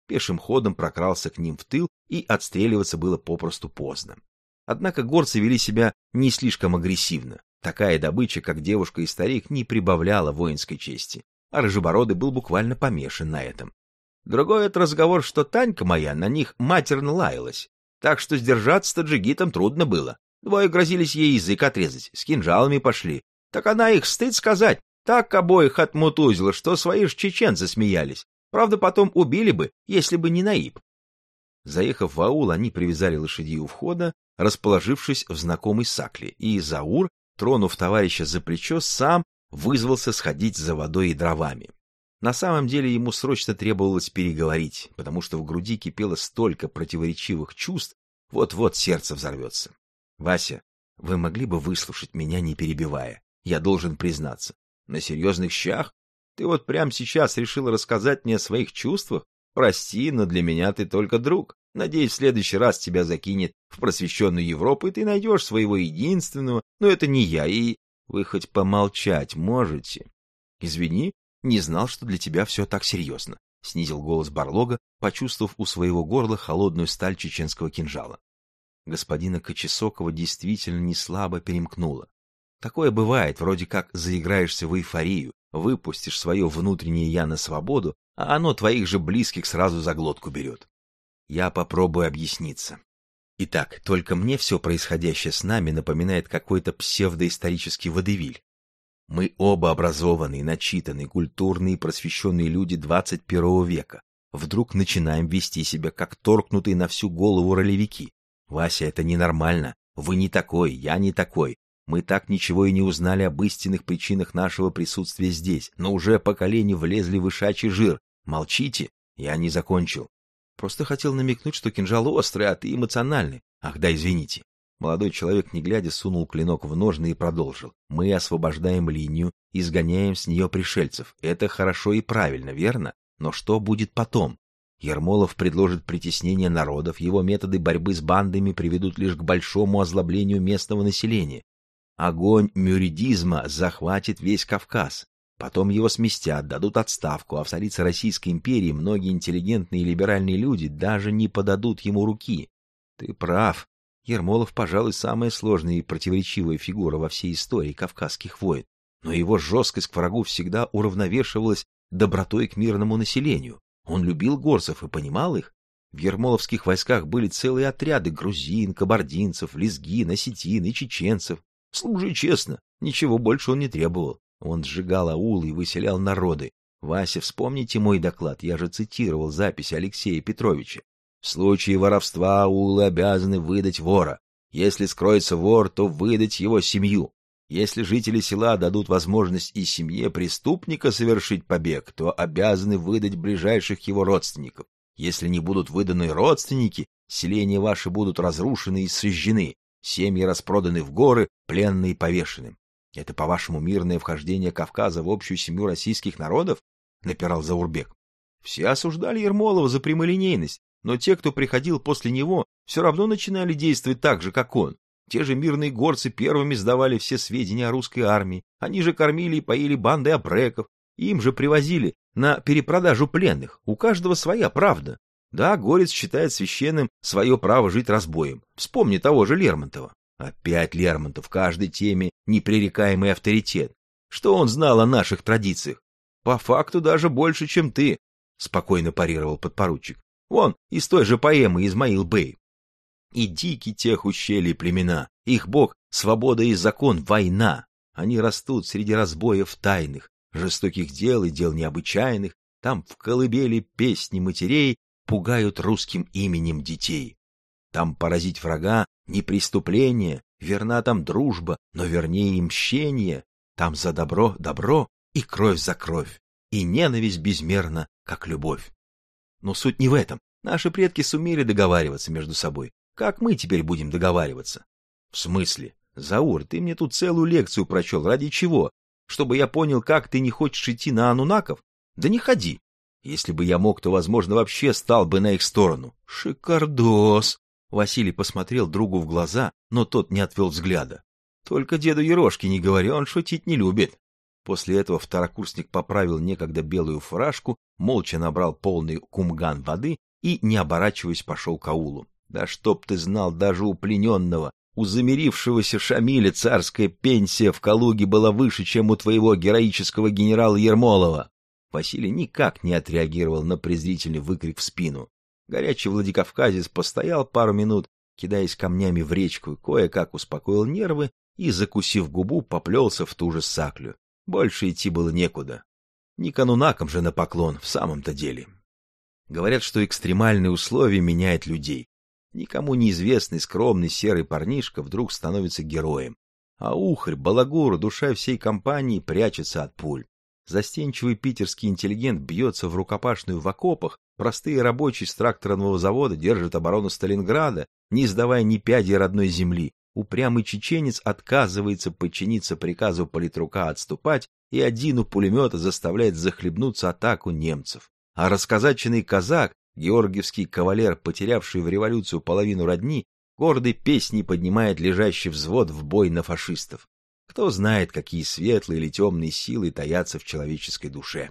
S1: пешим ходом прокрался к ним в тыл, и отстреливаться было попросту поздно. Однако горцы вели себя не слишком агрессивно. Такая добыча, как девушка и старик, не прибавляла воинской чести, а Рыжебородый был буквально помешан на этом. Другой это разговор, что Танька моя на них матерно лаялась, так что сдержаться таджигитам трудно было. Двое грозились ей язык отрезать, с кинжалами пошли. Так она их, стыд сказать, так обоих отмутузила, что свои ж чеченцы смеялись. Правда, потом убили бы, если бы не Наиб. Заехав в аул, они привязали лошадей у входа, расположившись в знакомой сакле, и Заур, тронув товарища за плечо, сам вызвался сходить за водой и дровами. На самом деле ему срочно требовалось переговорить, потому что в груди кипело столько противоречивых чувств, вот-вот сердце взорвется. — Вася, вы могли бы выслушать меня, не перебивая? Я должен признаться. На серьезных щах? Ты вот прямо сейчас решила рассказать мне о своих чувствах? Прости, но для меня ты только друг. Надеюсь, в следующий раз тебя закинет в просвещенную Европу, и ты найдешь своего единственного, но это не я, и... Вы хоть помолчать можете? Извини, не знал, что для тебя все так серьезно, — снизил голос Барлога, почувствовав у своего горла холодную сталь чеченского кинжала. Господина Кочесокова действительно не слабо перемкнуло. Такое бывает, вроде как заиграешься в эйфорию, выпустишь свое внутреннее «я» на свободу, а оно твоих же близких сразу за глотку берет. Я попробую объясниться. Итак, только мне все происходящее с нами напоминает какой-то псевдоисторический водевиль. Мы оба образованные, начитанные, культурные и просвещенные люди 21 века. Вдруг начинаем вести себя как торкнутые на всю голову ролевики. Вася, это ненормально. Вы не такой, я не такой. Мы так ничего и не узнали об истинных причинах нашего присутствия здесь, но уже поколения влезли в ишачий жир. Молчите, я не закончил. Просто хотел намекнуть, что кинжал острый, а ты эмоциональный. Ах да, извините. Молодой человек, не глядя, сунул клинок в ножны и продолжил. Мы освобождаем линию, изгоняем с нее пришельцев. Это хорошо и правильно, верно? Но что будет потом? Ермолов предложит притеснение народов, его методы борьбы с бандами приведут лишь к большому озлоблению местного населения. Огонь мюридизма захватит весь Кавказ. Потом его сместят, дадут отставку, а в столице Российской империи многие интеллигентные и либеральные люди даже не подадут ему руки. Ты прав. Ермолов, пожалуй, самая сложная и противоречивая фигура во всей истории кавказских войн. Но его жесткость к врагу всегда уравновешивалась добротой к мирному населению. Он любил горцев и понимал их. В ермоловских войсках были целые отряды грузин, кабардинцев, лезгин, осетин и чеченцев. Служи честно, ничего больше он не требовал. Он сжигал аулы и выселял народы. Вася, вспомните мой доклад, я же цитировал запись Алексея Петровича. В случае воровства аулы обязаны выдать вора. Если скроется вор, то выдать его семью. Если жители села дадут возможность и семье преступника совершить побег, то обязаны выдать ближайших его родственников. Если не будут выданы родственники, селения ваши будут разрушены и сожжены, семьи распроданы в горы, пленные повешены. Это, по-вашему, мирное вхождение Кавказа в общую семью российских народов? — напирал Заурбек. Все осуждали Ермолова за прямолинейность, но те, кто приходил после него, все равно начинали действовать так же, как он. Те же мирные горцы первыми сдавали все сведения о русской армии, они же кормили и поили банды абреков, им же привозили на перепродажу пленных, у каждого своя правда. Да, горец считает священным свое право жить разбоем. Вспомни того же Лермонтова. Опять Лермонтов в каждой теме непререкаемый авторитет. Что он знал о наших традициях? По факту даже больше, чем ты, — спокойно парировал подпоручик. Вон, из той же поэмы Измаил Бей. И дикий тех ущелий племена, их бог — свобода и закон — война. Они растут среди разбоев тайных, жестоких дел и дел необычайных. Там в колыбели песни матерей пугают русским именем детей. Там поразить врага не преступление, верна там дружба, но вернее и мщение. Там за добро добро и кровь за кровь, и ненависть безмерна, как любовь. Но суть не в этом. Наши предки сумели договариваться между собой. Как мы теперь будем договариваться? В смысле? Заур, ты мне тут целую лекцию прочел. Ради чего? Чтобы я понял, как ты не хочешь идти на анунаков? Да не ходи. Если бы я мог, то, возможно, вообще стал бы на их сторону. Шикардос! Василий посмотрел другу в глаза, но тот не отвел взгляда. Только деду Ерошке не говори, он шутить не любит. После этого второкурсник поправил некогда белую фуражку, молча набрал полный кумган воды и, не оборачиваясь, пошел к аулу. Да чтоб ты знал, даже у плененного, у замирившегося Шамиля царская пенсия в Калуге была выше, чем у твоего героического генерала Ермолова. Василий никак не отреагировал на презрительный выкрик в спину. Горячий владикавказец постоял пару минут, кидаясь камнями в речку, кое-как успокоил нервы и, закусив губу, поплелся в ту же саклю. Больше идти было некуда. Не канунакам же на поклон, в самом-то деле. Говорят, что экстремальные условия меняют людей. Никому неизвестный скромный серый парнишка вдруг становится героем. А ухарь, балагур, душа всей компании прячется от пуль. Застенчивый питерский интеллигент бьется в рукопашную в окопах, простые рабочие с тракторного завода держат оборону Сталинграда, не сдавая ни пяди родной земли. Упрямый чеченец отказывается подчиниться приказу политрука отступать и один у пулемета заставляет захлебнуться атаку немцев. А расказаченный казак, георгиевский кавалер, потерявший в революцию половину родни, гордой песней поднимает лежащий взвод в бой на фашистов. Кто знает, какие светлые или темные силы таятся в человеческой душе.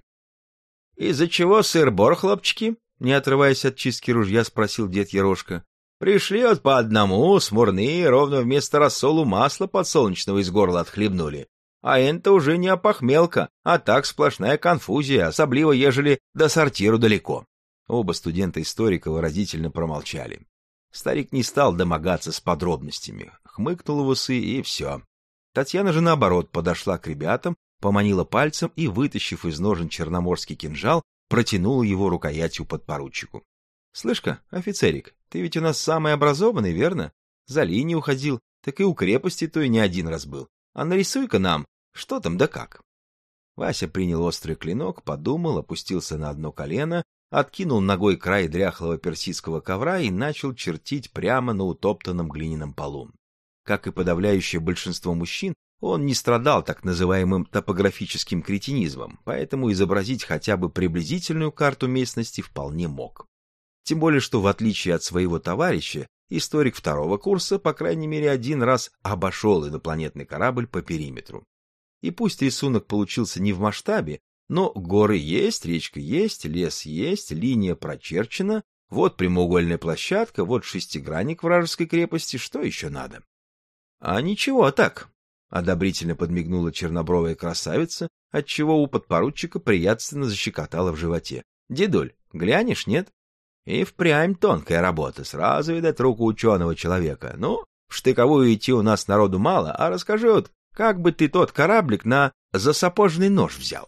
S1: — Из-за чего сыр-бор, хлопчики? — не отрываясь от чистки ружья, спросил дед Ерошка. — Пришли вот по одному, смурные, ровно вместо рассолу масла подсолнечного из горла отхлебнули. А это уже не опохмелка, а так сплошная конфузия, особливо ежели до сортиру далеко. Оба студента-историка выразительно промолчали. Старик не стал домогаться с подробностями, хмыкнул в усы и все. Татьяна же, наоборот, подошла к ребятам, поманила пальцем и, вытащив из ножен черноморский кинжал, протянула его рукоятью подпоручику. — Слышь-ка, офицерик, ты ведь у нас самый образованный, верно? За линию уходил, так и у крепости той не один раз был. А нарисуй-ка нам, что там да как. Вася принял острый клинок, подумал, опустился на одно колено, откинул ногой край дряхлого персидского ковра и начал чертить прямо на утоптанном глиняном полу. Как и подавляющее большинство мужчин, он не страдал так называемым топографическим кретинизмом, поэтому изобразить хотя бы приблизительную карту местности вполне мог. Тем более, что в отличие от своего товарища, историк второго курса, по крайней мере, один раз обошел инопланетный корабль по периметру. И пусть рисунок получился не в масштабе, но горы есть, речка есть, лес есть, линия прочерчена, вот прямоугольная площадка, вот шестигранник вражеской крепости, что еще надо? — А ничего так, — одобрительно подмигнула чернобровая красавица, отчего у подпоручика приятственно защекотало в животе. — Дедуль, глянешь, нет? И впрямь тонкая работа, сразу видать руку ученого человека. Ну, в штыковую идти у нас народу мало, а расскажи вот, как бы ты тот кораблик на засапожный нож взял?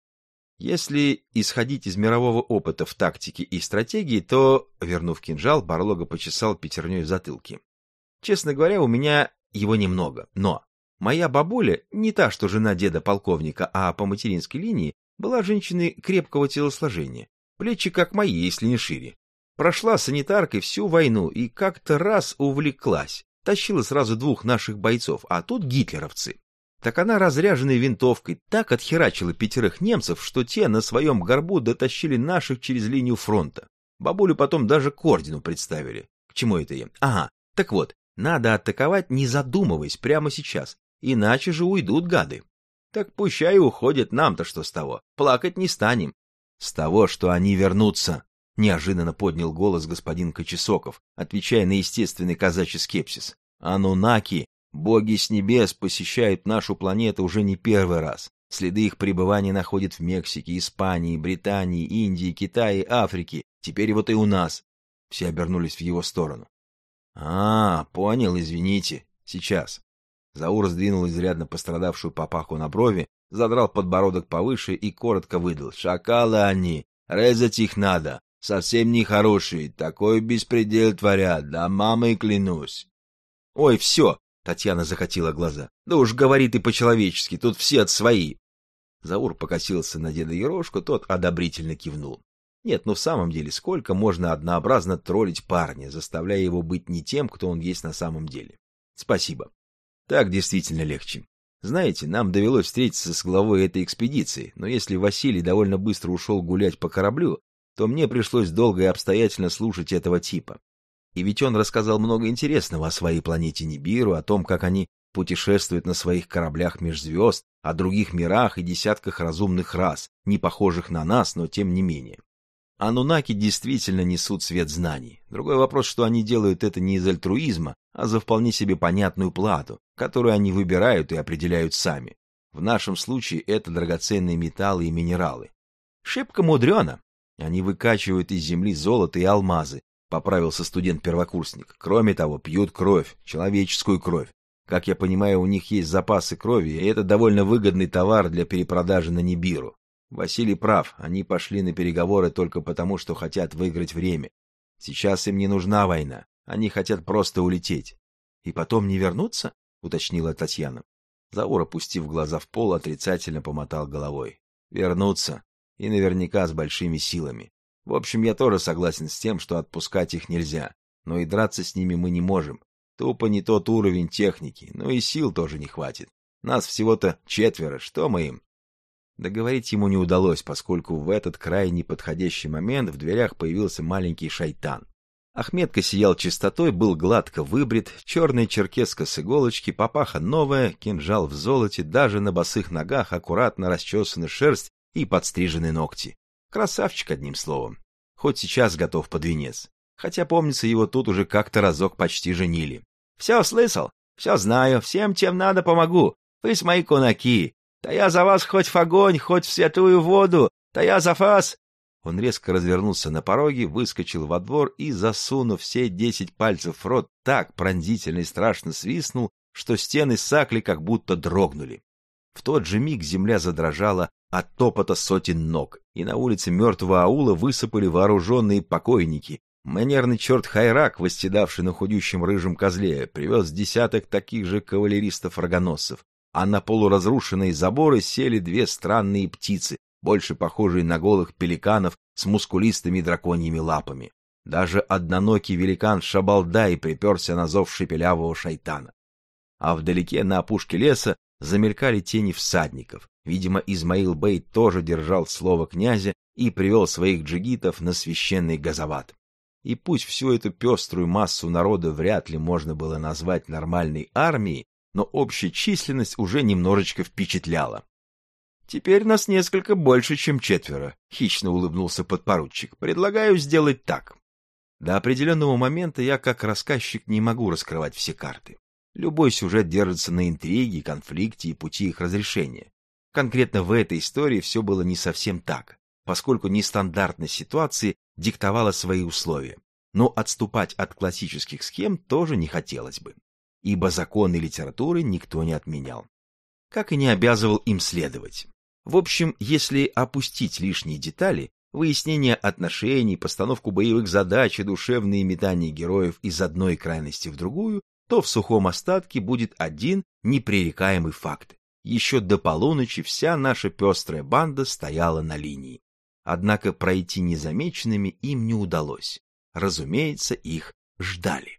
S1: Если исходить из мирового опыта в тактике и стратегии, то, вернув кинжал, Барлога почесал пятерней в затылке. Честно говоря, у меня его немного, но моя бабуля, не та, что жена деда полковника, а по материнской линии, была женщиной крепкого телосложения, плечи как мои, если не шире. Прошла санитаркой всю войну и как-то раз увлеклась, тащила сразу двух наших бойцов, а тут гитлеровцы. Так она разряженной винтовкой так отхерачила 5 немцев, что те на своем горбу дотащили наших через линию фронта. Бабулю потом даже к ордену представили. К чему это я? Ага, так вот, надо атаковать, не задумываясь, прямо сейчас, иначе же уйдут гады. Так пущай уходят, нам-то что с того, плакать не станем. С того, что они вернутся. Неожиданно поднял голос господин Кочесоков, отвечая на естественный казачий скепсис. Анунаки, боги с небес, посещают нашу планету уже не первый раз. Следы их пребывания находят в Мексике, Испании, Британии, Индии, Китае, Африке. Теперь вот и у нас. Все обернулись в его сторону. Понял, извините. Сейчас. Заур сдвинул изрядно пострадавшую папаху на брови, задрал подбородок повыше и коротко выдал. Шакалы они, резать их надо. Совсем нехорошие, такой беспредел творят, да мамой клянусь. — Ой, все! — Татьяна закатила глаза. — Да уж говори ты по-человечески, тут все от свои. Заур покосился на деда Ерошку, тот одобрительно кивнул. Нет, ну в самом деле, сколько можно однообразно троллить парня, заставляя его быть не тем, кто он есть на самом деле? Спасибо. Так действительно легче. Знаете, нам довелось встретиться с главой этой экспедиции, но если Василий довольно быстро ушел гулять по кораблю, то мне пришлось долго и обстоятельно слушать этого типа. И ведь он рассказал много интересного о своей планете Нибиру, о том, как они путешествуют на своих кораблях меж звезд, о других мирах и десятках разумных рас, не похожих на нас, но тем не менее. Анунаки действительно несут свет знаний. Другой вопрос, что они делают это не из альтруизма, а за вполне себе понятную плату, которую они выбирают и определяют сами. В нашем случае это драгоценные металлы и минералы. Шибко мудрено. Они выкачивают из земли золото и алмазы, поправился студент-первокурсник. Кроме того, пьют кровь, человеческую кровь. Как я понимаю, у них есть запасы крови, и это довольно выгодный товар для перепродажи на Нибиру. Василий прав, они пошли на переговоры только потому, что хотят выиграть время. Сейчас им не нужна война, они хотят просто улететь. — И потом не вернуться? — уточнила Татьяна. Заур, опустив глаза в пол, отрицательно помотал головой. — Вернуться. И наверняка с большими силами. В общем, я тоже согласен с тем, что отпускать их нельзя, но и драться с ними мы не можем. Тупо не тот уровень техники, но и сил тоже не хватит. Нас всего-то 4, что мы им? Договорить ему не удалось, поскольку в этот крайне подходящий момент в дверях появился маленький шайтан. Ахметка сиял чистотой, был гладко выбрит, черная черкеска с иголочки, папаха новая, кинжал в золоте, даже на босых ногах аккуратно расчесана шерсть и подстрижены ногти. Красавчик, одним словом. Хоть сейчас готов под венец. Хотя, помнится, его тут уже как-то разок почти женили. — Все слышал, все знаю, всем, чем надо, помогу. Вы с мои кунаки. Да я за вас хоть в огонь, хоть в святую воду. Да я за вас. Он резко развернулся на пороге, выскочил во двор и, засунув все 10 пальцев в рот, так пронзительно и страшно свистнул, что стены сакли как будто дрогнули. В тот же миг земля задрожала от топота сотен ног, и на улице мертвого аула высыпали вооруженные покойники. Манерный черт Хайрак, восседавший на худющем рыжем козле, привез десяток таких же кавалеристов-рогоносцев, а на полуразрушенные заборы сели 2 странные птицы, больше похожие на голых пеликанов с мускулистыми драконьими лапами. Даже одноногий великан Шабалдай приперся на зов шепелявого шайтана. А вдалеке, на опушке леса, замелькали тени всадников. Видимо, Измаил Бей тоже держал слово князя и привел своих джигитов на священный газоват. И пусть всю эту пеструю массу народа вряд ли можно было назвать нормальной армией, но общая численность уже немножечко впечатляла. «Теперь нас несколько больше, чем 4», — хищно улыбнулся подпоручик. «Предлагаю сделать так. До определенного момента я, как рассказчик, не могу раскрывать все карты. Любой сюжет держится на интриге, конфликте и пути их разрешения. Конкретно в этой истории все было не совсем так, поскольку нестандартность ситуации диктовала свои условия. Но отступать от классических схем тоже не хотелось бы, ибо законы литературы никто не отменял, как и не обязывал им следовать. В общем, если опустить лишние детали, выяснение отношений, постановку боевых задач и душевные метания героев из одной крайности в другую, то в сухом остатке будет один непререкаемый факт. Еще до полуночи вся наша пестрая банда стояла на линии. Однако пройти незамеченными им не удалось. Разумеется, их ждали.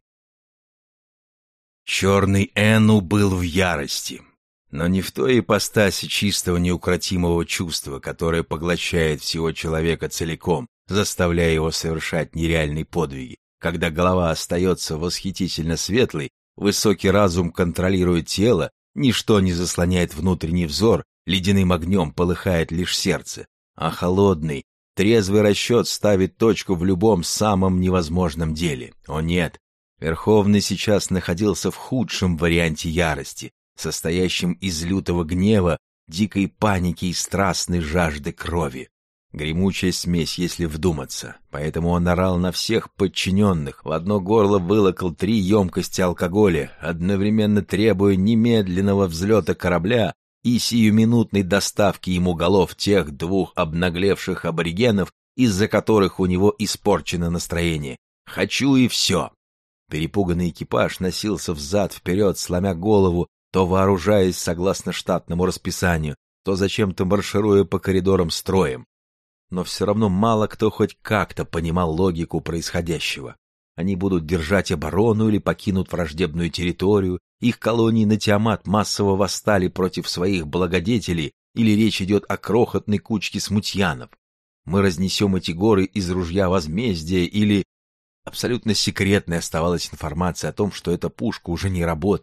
S3: Черный Энну был в ярости, но не в той ипостаси чистого неукротимого чувства, которое поглощает всего человека целиком, заставляя его совершать нереальные подвиги. Когда голова остается восхитительно светлой, высокий разум контролирует тело, ничто не заслоняет внутренний взор, ледяным огнем полыхает лишь сердце, а холодный, трезвый расчет ставит точку в любом самом невозможном деле. О нет! Верховный сейчас находился в худшем варианте ярости, состоящем из лютого гнева, дикой паники и страстной жажды крови. Гремучая смесь, если вдуматься, поэтому он орал на всех подчиненных, в одно горло вылокал 3 емкости алкоголя, одновременно требуя немедленного взлета корабля и сиюминутной доставки ему голов тех 2 обнаглевших аборигенов, из-за которых у него испорчено настроение. «Хочу и все!» Перепуганный экипаж носился взад-вперед, сломя голову, то вооружаясь согласно штатному расписанию, то зачем-то маршируя по коридорам строем. Но все равно мало кто хоть как-то понимал логику происходящего. Они будут держать оборону или покинут враждебную территорию, их колонии на Тиамат массово восстали против своих благодетелей, или речь идет о крохотной кучке смутьянов. Мы разнесем эти горы из ружья возмездия или... Абсолютно секретной оставалась информация о том, что эта пушка уже не работает,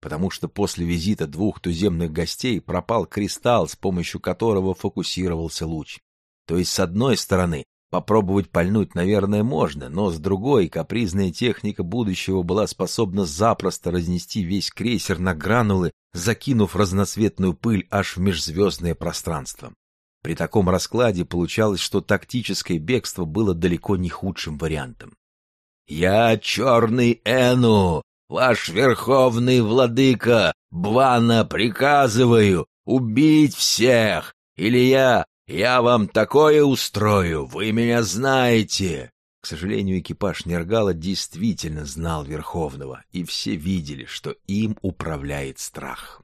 S3: потому что после визита 2 туземных гостей пропал кристалл, с помощью которого фокусировался луч. То есть, с одной стороны, попробовать пальнуть, наверное, можно, но с другой, капризная техника будущего была способна запросто разнести весь крейсер на гранулы, закинув разноцветную пыль аж в межзвездное пространство. При таком раскладе получалось, что тактическое бегство было далеко не худшим вариантом. «Я Черный Эну, ваш верховный владыка, Бвана, приказываю убить всех, или я вам такое устрою, вы меня знаете!» К сожалению, экипаж Нергала действительно знал Верховного, и все видели, что им управляет страх.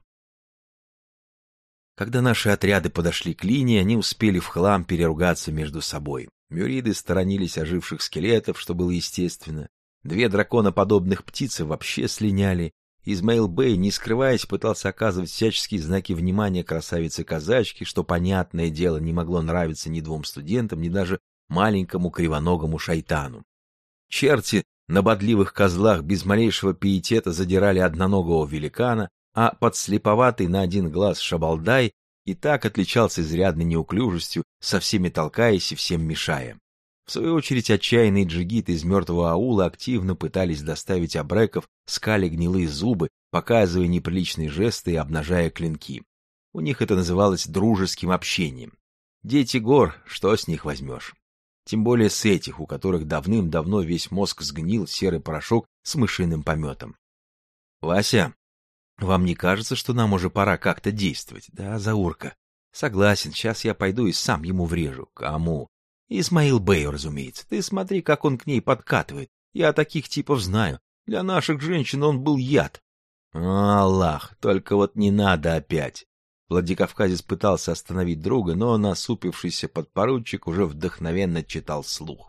S3: Когда наши отряды подошли к линии, они успели в хлам переругаться между собой. Мюриды сторонились оживших скелетов, что было естественно. 2 драконоподобных птицы вообще слиняли. Измаил-бей, не скрываясь, пытался оказывать всяческие знаки внимания красавице-казачке, что, понятное дело, не могло нравиться ни 2 студентам, ни даже маленькому кривоногому шайтану. Черти на бодливых козлах без малейшего пиетета задирали одноногого великана, а подслеповатый на 1 глаз шабалдай и так отличался изрядной неуклюжестью, со всеми толкаясь и всем мешая. В свою очередь, отчаянные джигиты из мертвого аула активно пытались доставить абреков, скали гнилые зубы, показывая неприличные жесты и обнажая клинки. У них это называлось дружеским общением. Дети гор, что с них возьмешь? Тем более с этих, у которых давным-давно весь мозг сгнил серый порошок с мышиным пометом. «Вася, вам не кажется, что нам уже пора как-то действовать, да, Заурка?» «Согласен, сейчас я пойду и сам ему врежу». «Кому?» «Исмаил-бею, разумеется. Ты смотри, как он к ней подкатывает. Я таких типов знаю. Для наших женщин он был яд». «Аллах, только вот не надо опять». Владикавказец пытался остановить друга, но насупившийся подпоручик уже вдохновенно читал вслух.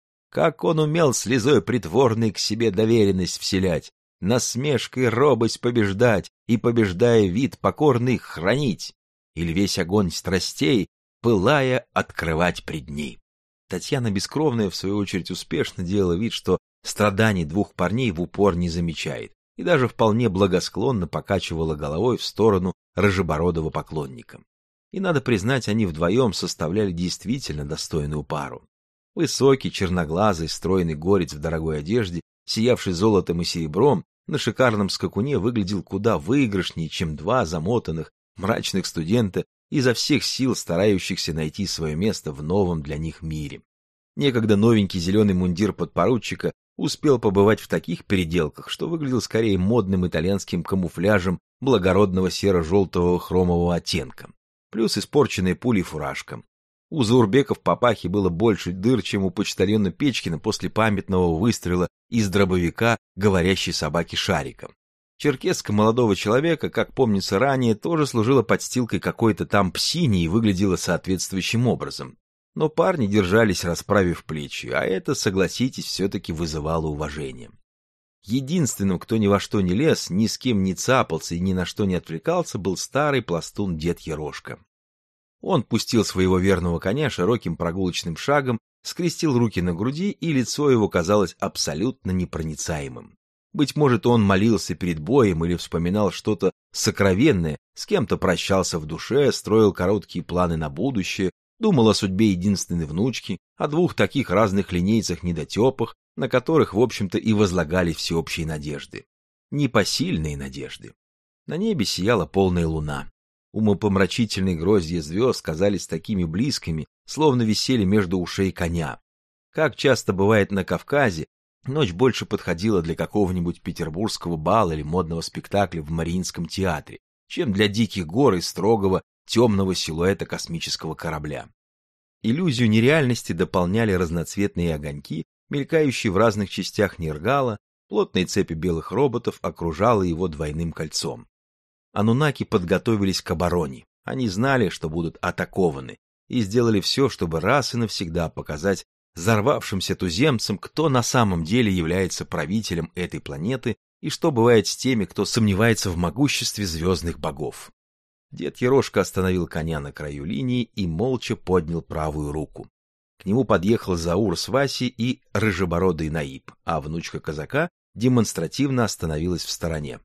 S3: Как он умел слезой притворной к себе доверенность вселять, насмешкой робость побеждать и, побеждая вид покорный, хранить, или весь огонь страстей, пылая, открывать пред ней. Татьяна Бескровная, в свою очередь, успешно делала вид, что страданий 2 парней в упор не замечает, и даже вполне благосклонно покачивала головой в сторону рыжебородого поклонника. И, надо признать, они вдвоем составляли действительно достойную пару. Высокий, черноглазый, стройный горец в дорогой одежде, сиявший золотом и серебром, на шикарном скакуне выглядел куда выигрышнее, чем 2 замотанных, мрачных студента, изо всех сил старающихся найти свое место в новом для них мире. Некогда новенький зеленый мундир подпоручика успел побывать в таких переделках, что выглядел скорее модным итальянским камуфляжем благородного серо-желтого хромового оттенка, плюс испорченная пулей фуражка. У заурбеков папахи было больше дыр, чем у почтальона Печкина после памятного выстрела из дробовика говорящей собаки Шарика. Черкеска молодого человека, как помнится ранее, тоже служила подстилкой какой-то там псине и выглядела соответствующим образом. Но парни держались, расправив плечи, а это, согласитесь, все-таки вызывало уважение. Единственным, кто ни во что не лез, ни с кем не цапался и ни на что не отвлекался, был старый пластун дед Ерошка. Он пустил своего верного коня широким прогулочным шагом, скрестил руки на груди, и лицо его казалось абсолютно непроницаемым. Быть может, он молился перед боем или вспоминал что-то сокровенное, с кем-то прощался в душе, строил короткие планы на будущее, думал о судьбе единственной внучки, о 2 таких разных линейцах-недотепах, на которых, в общем-то, и возлагали всеобщие надежды. Непосильные надежды. На небе сияла полная луна. Умопомрачительные гроздья звезд казались такими близкими, словно висели между ушей коня. Как часто бывает на Кавказе, ночь больше подходила для какого-нибудь петербургского бала или модного спектакля в Мариинском театре, чем для диких гор и строгого темного силуэта космического корабля. Иллюзию нереальности дополняли разноцветные огоньки, мелькающие в разных частях Нергала, плотные цепи белых роботов окружала его двойным кольцом. Анунаки подготовились к обороне, они знали, что будут атакованы, и сделали все, чтобы раз и навсегда показать взорвавшимся туземцам, кто на самом деле является правителем этой планеты и что бывает с теми, кто сомневается в могуществе звездных богов. Дед Ерошка остановил коня на краю линии и молча поднял правую руку. К нему подъехал Заур с Васей и рыжебородый Наиб, а внучка казака демонстративно остановилась в стороне.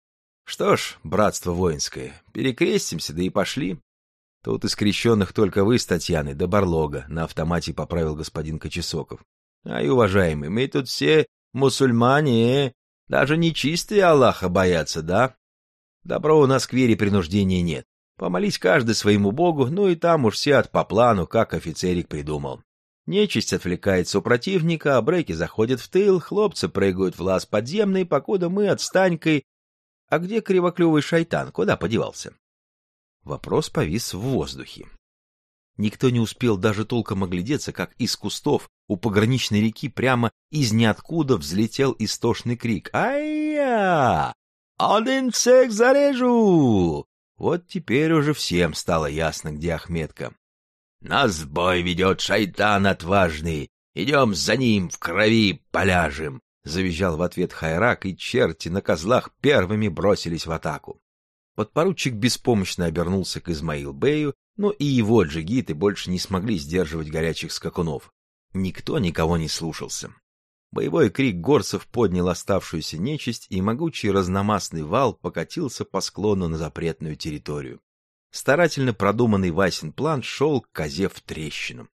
S3: Что ж, братство воинское, перекрестимся, да и пошли. Тут из крещенных только вы с Татьяной, да Барлога, на автомате поправил господин Кочесоков. Ай, уважаемый, мы тут все мусульмане, даже нечистые Аллаха боятся, да? Добро у нас к вере принуждения нет. Помолись каждый своему богу, ну и там уж сяд по плану, как офицерик придумал. Нечисть отвлекается у противника, а бреки заходят в тыл, хлопцы прыгают в лаз подземный, покуда мы отстанькой. А где кривоклювый шайтан, куда подевался? Вопрос повис в воздухе. Никто не успел даже толком оглядеться, как из кустов у пограничной реки прямо из ниоткуда взлетел истошный крик. «Ай-я! Один цех зарежу!» Вот теперь уже всем стало ясно, где Ахметка. «Нас в бой ведет шайтан отважный! Идем за ним, в крови поляжем!» Завизжал в ответ Хайрак, и черти на козлах первыми бросились в атаку. Подпоручик беспомощно обернулся к Измаил-бею, но и его джигиты больше не смогли сдерживать горячих скакунов. Никто никого не слушался. Боевой крик горцев поднял оставшуюся нечисть, и могучий разномастный вал покатился по склону на запретную территорию. Старательно продуманный Васин план шел к козе в трещину.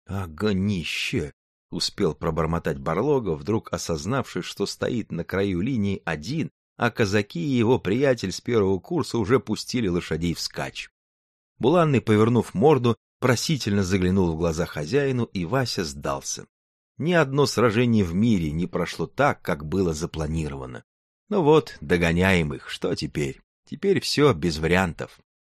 S3: «Огнище!» — успел пробормотать Барлога, вдруг осознавший, что стоит на краю линии один, а казаки и его приятель с первого курса уже пустили лошадей вскачь. Буланный, повернув морду, просительно заглянул в глаза хозяину, и Вася сдался. Ни одно сражение в мире не прошло так, как было запланировано. Ну вот, догоняем их, что теперь? Теперь все без вариантов.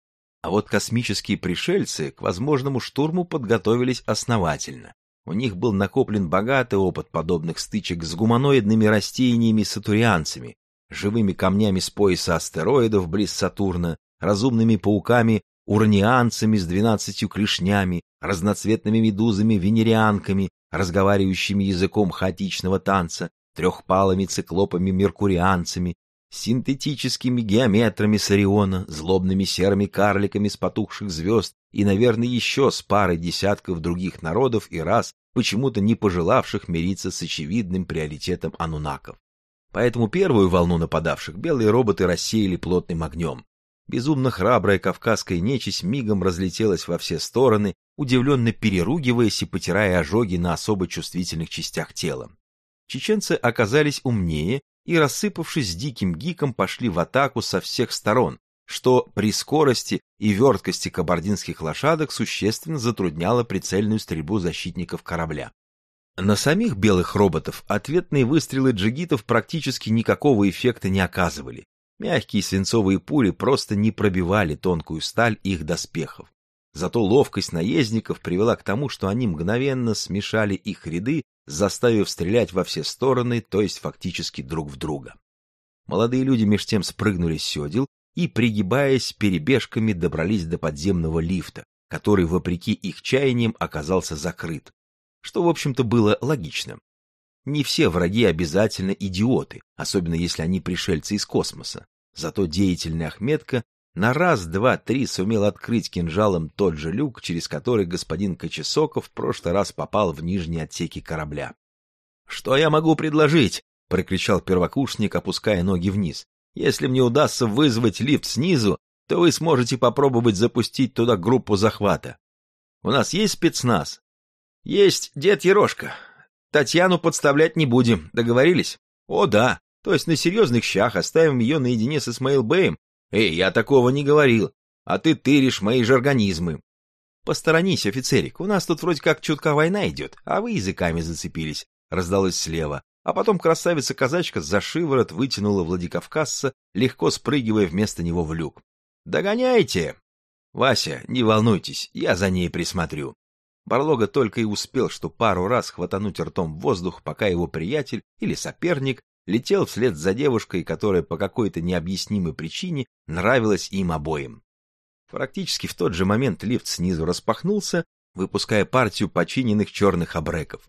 S3: А вот космические пришельцы к возможному штурму подготовились основательно. У них был накоплен богатый опыт подобных стычек с гуманоидными растениями-сатурианцами, живыми камнями с пояса астероидов близ Сатурна, разумными пауками-уранианцами с 12 клешнями, разноцветными медузами-венерианками, разговаривающими языком хаотичного танца, трехпалыми циклопами-меркурианцами, синтетическими геометрами с Ориона, злобными серыми карликами с потухших звезд и, наверное, еще с парой десятков других народов и рас, почему-то не пожелавших мириться с очевидным приоритетом ануннаков. Поэтому первую волну нападавших белые роботы рассеяли плотным огнем. Безумно храбрая кавказская нечисть мигом разлетелась во все стороны, удивленно переругиваясь и потирая ожоги на особо чувствительных частях тела. Чеченцы оказались умнее и, рассыпавшись с диким гиком, пошли в атаку со всех сторон, что при скорости и верткости кабардинских лошадок существенно затрудняло прицельную стрельбу защитников корабля. На самих белых роботов ответные выстрелы джигитов практически никакого эффекта не оказывали. Мягкие свинцовые пули просто не пробивали тонкую сталь их доспехов. Зато ловкость наездников привела к тому, что они мгновенно смешали их ряды, заставив стрелять во все стороны, то есть фактически друг в друга. Молодые люди меж тем спрыгнули с седел и, пригибаясь перебежками, добрались до подземного лифта, который, вопреки их чаяниям, оказался закрыт. Что, в общем-то, было логично. Не все враги обязательно идиоты, особенно если они пришельцы из космоса. Зато деятельный Ахметка на раз, два, три сумел открыть кинжалом тот же люк, через который господин Кочесоков в прошлый раз попал в нижние отсеки корабля. — Что я могу предложить? — прокричал первокурсник, опуская ноги вниз. — Если мне удастся вызвать лифт снизу, то вы сможете попробовать запустить туда группу захвата. У нас есть спецназ? — Есть, дед Ерошка. Татьяну подставлять не будем, договорились? — О, да. То есть на серьезных щах оставим ее наедине с Исмаил-беем? Эй, я такого не говорил. А ты тыришь мои же организмы. Посторонись, офицерик, у нас тут вроде как чутка война идет, а вы языками зацепились. Раздалось слева. А потом красавица-казачка за шиворот вытянула Владикавказца, легко спрыгивая вместо него в люк. Догоняйте! Вася, не волнуйтесь, я за ней присмотрю. Барлога только и успел, что пару раз хватануть ртом в воздух, пока его приятель или соперник летел вслед за девушкой, которая по какой-то необъяснимой причине нравилась им обоим. Практически в тот же момент лифт снизу распахнулся, выпуская партию починенных черных абреков.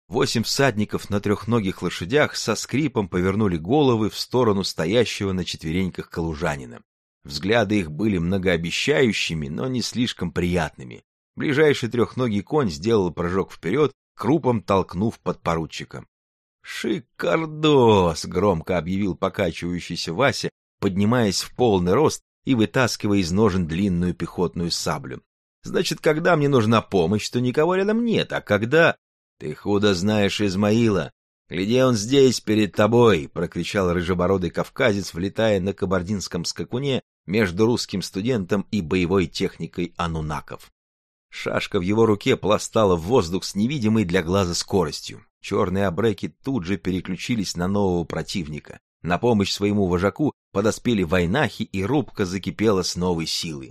S3: 8 всадников на трехногих лошадях со скрипом повернули головы в сторону стоящего на четвереньках калужанина. Взгляды их были многообещающими, но не слишком приятными. Ближайший трехногий конь сделал прыжок вперед, крупом толкнув подпоручика. «Шикардос!» — громко объявил покачивающийся Вася,
S1: поднимаясь в полный рост и вытаскивая из ножен длинную пехотную саблю. «Значит, когда мне нужна помощь, то никого рядом нет, а когда...» «Ты худо знаешь Измаила. Гляди, он здесь, перед тобой!» — прокричал рыжебородый кавказец, влетая на кабардинском скакуне между русским студентом и боевой техникой анунаков. Шашка в его руке пластала в воздух с невидимой для глаза скоростью. Черные абреки тут же переключились на нового противника. На помощь своему вожаку подоспели войнахи, и рубка закипела с новой силой.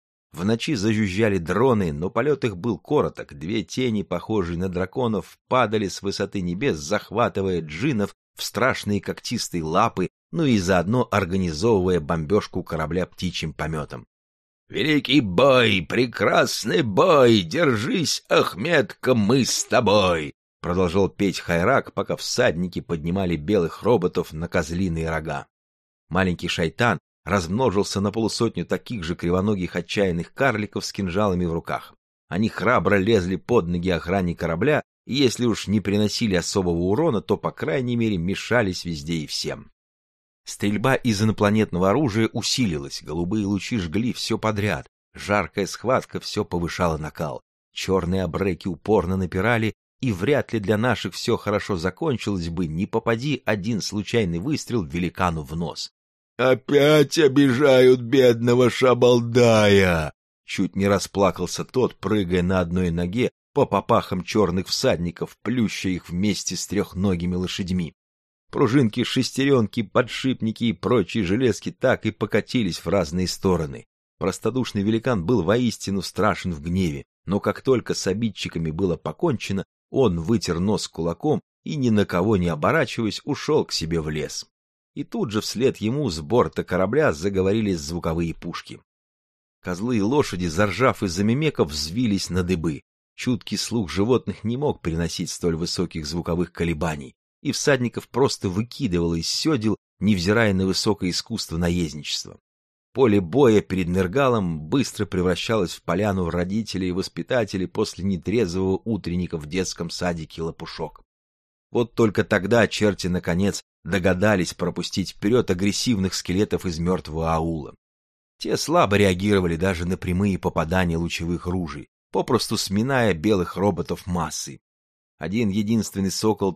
S1: В ночи зажужжали дроны, но полет их был короток. Две тени, похожие на драконов, падали с высоты небес, захватывая джиннов в страшные когтистые лапы, ну и заодно организовывая бомбежку корабля птичьим пометом. «Великий бой! Прекрасный бой! Держись, Ахметка, мы с тобой!» Продолжал петь Хайрак, пока всадники поднимали белых роботов на козлиные рога. Маленький шайтан размножился на 50 таких же кривоногих отчаянных карликов с кинжалами в руках. Они храбро лезли под ноги охране корабля, и если уж не приносили особого урона, то, по крайней мере, мешались везде и всем. Стрельба из инопланетного оружия усилилась, голубые лучи жгли все подряд, жаркая схватка все повышала накал. Черные абреки упорно напирали, и вряд ли для наших все хорошо закончилось бы, не попади один случайный выстрел великану в нос. «Опять обижают бедного шабалдая!» Чуть не расплакался тот, прыгая на одной ноге по попахам черных всадников, плюща их вместе с трехногими лошадьми. Пружинки, шестеренки, подшипники и прочие железки так и покатились в разные стороны. Простодушный великан был воистину страшен в гневе, но как только с обидчиками было покончено, он вытер нос кулаком и, ни на кого не оборачиваясь, ушел к себе в лес. И тут же вслед ему с борта корабля заговорили звуковые пушки. Козлы и лошади, заржав из-за мемеков, взвились на дыбы. Чуткий слух животных не мог переносить столь высоких звуковых колебаний, и всадников просто выкидывало из седел, невзирая на высокое искусство наездничества. Поле боя перед Нергалом быстро превращалось в поляну родителей и воспитателей после нетрезвого утренника в детском садике Лопушок. Вот только тогда черти, наконец, догадались пропустить вперед агрессивных скелетов из мертвого аула. Те слабо реагировали даже на прямые попадания лучевых ружей, попросту сминая белых роботов массой. Один единственный сокол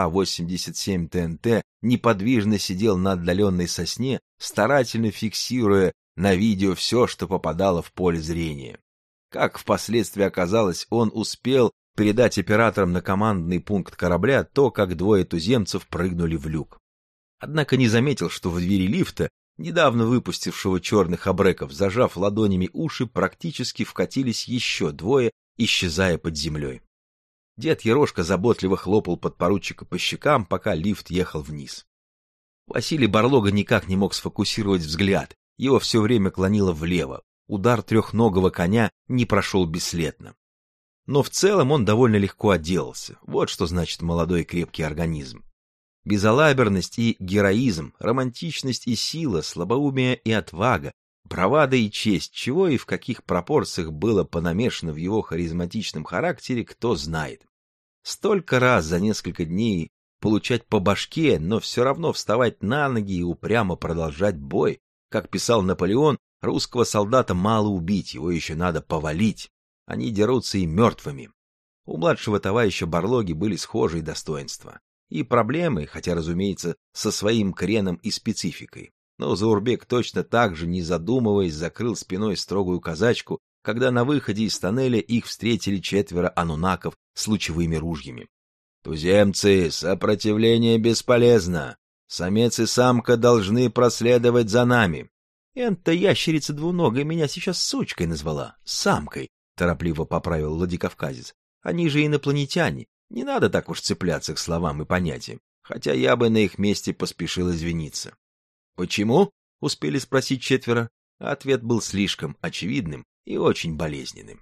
S1: Тура-87 ТНТ неподвижно сидел на отдаленной сосне, старательно фиксируя на видео все, что попадало в поле зрения. Как впоследствии оказалось, он успел передать операторам на командный пункт корабля то, как двое туземцев прыгнули в люк. Однако не заметил, что в двери лифта, недавно выпустившего черных абреков, зажав ладонями уши, практически вкатились еще двое, исчезая под землей. Дед Ерошка заботливо хлопал подпоручика по щекам, пока лифт ехал вниз. Василий Барлога никак не мог сфокусировать взгляд, его все время клонило влево, удар трехногого коня не прошел бесследно. Но в целом он довольно легко отделался, вот что значит молодой крепкий организм. Безалаберность и героизм, романтичность и сила, слабоумие и отвага, бравада и честь, чего и в каких пропорциях было понамешано в его харизматичном характере, кто знает. Столько раз за несколько дней получать по башке, но все равно вставать на ноги и упрямо продолжать бой. Как писал Наполеон, русского солдата мало убить, его еще надо повалить. Они дерутся и мертвыми. У младшего товарища Барлоги были схожие достоинства. И проблемы, хотя, разумеется, со своим креном и спецификой. Но Заурбек точно так же, не задумываясь, закрыл спиной строгую казачку, когда на выходе из тоннеля их встретили 4 анунаков с лучевыми ружьями. «Туземцы, сопротивление бесполезно. Самец и самка должны проследовать за нами». «Энта ящерица двуногая меня сейчас сучкой назвала, самкой», — торопливо поправил Владикавказец. «Они же инопланетяне, не надо так уж цепляться к словам и понятиям, хотя я бы на их месте поспешил извиниться». «Почему?» — успели спросить 4. Ответ был слишком очевидным и очень болезненным.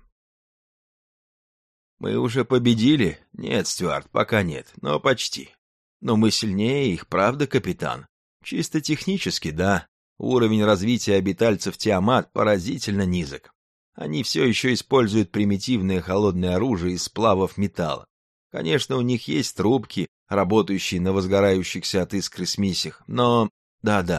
S1: «Мы уже победили? Нет, Стюарт, пока нет, но почти. Но мы сильнее их, правда, капитан? Чисто технически, да. Уровень развития обитальцев Тиамат поразительно низок. Они все еще используют примитивное холодное оружие из сплавов металла. Конечно, у них есть трубки, работающие на возгорающихся от искры смесях, но... Да-да,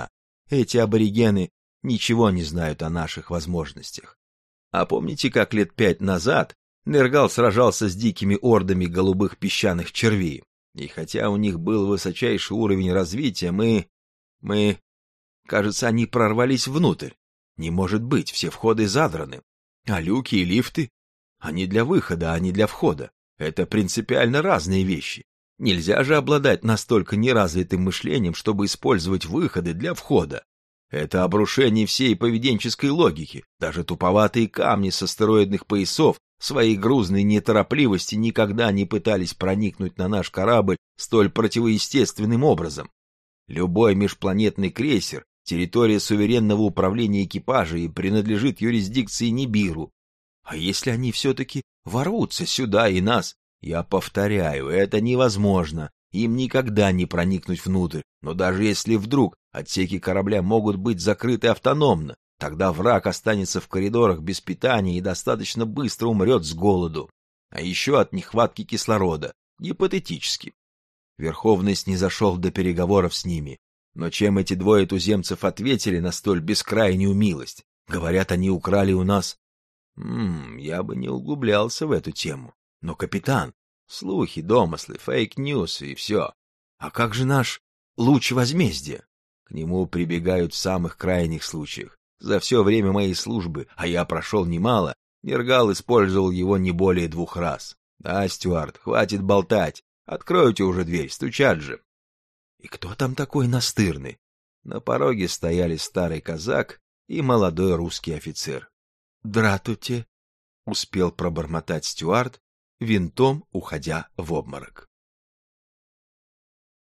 S3: Эти аборигены ничего не знают о наших возможностях. А помните, как лет 5 назад Нергал сражался с дикими ордами голубых песчаных червей? И хотя у них был высочайший уровень развития, кажется, они прорвались внутрь. Не может быть, все входы задраны. А люки и лифты? Они для выхода, а не для входа. Это принципиально разные вещи. Нельзя же обладать настолько неразвитым мышлением, чтобы использовать выходы для входа. Это обрушение всей поведенческой логики. Даже туповатые камни с астероидных поясов в своей грузной неторопливости никогда не пытались проникнуть на наш корабль столь противоестественным образом. Любой межпланетный крейсер — территория суверенного управления экипажа и принадлежит юрисдикции Нибиру. А если они все-таки ворвутся сюда и нас? Я повторяю, это невозможно. Им никогда не проникнуть внутрь. Но даже если вдруг отсеки корабля могут быть закрыты автономно, тогда враг останется в коридорах без питания и достаточно быстро умрет с голоду. А еще от нехватки кислорода. Гипотетически. Верховный снизошел до переговоров с ними. Но чем эти двое туземцев ответили на столь бескрайнюю милость? Говорят, они украли у нас... Я бы не углублялся в эту тему. Но, капитан, слухи, домыслы, фейк-ньюс и все. А как же наш луч возмездия? К нему прибегают в самых крайних случаях. За все время моей службы, а я прошел немало, Нергал использовал его не более 2 раз. Да, Стюарт, хватит болтать. Откройте уже дверь, стучат же. И кто там такой настырный? На пороге стояли старый казак и молодой русский офицер. «Дратуйте», — успел пробормотать Стюарт, винтом уходя в обморок.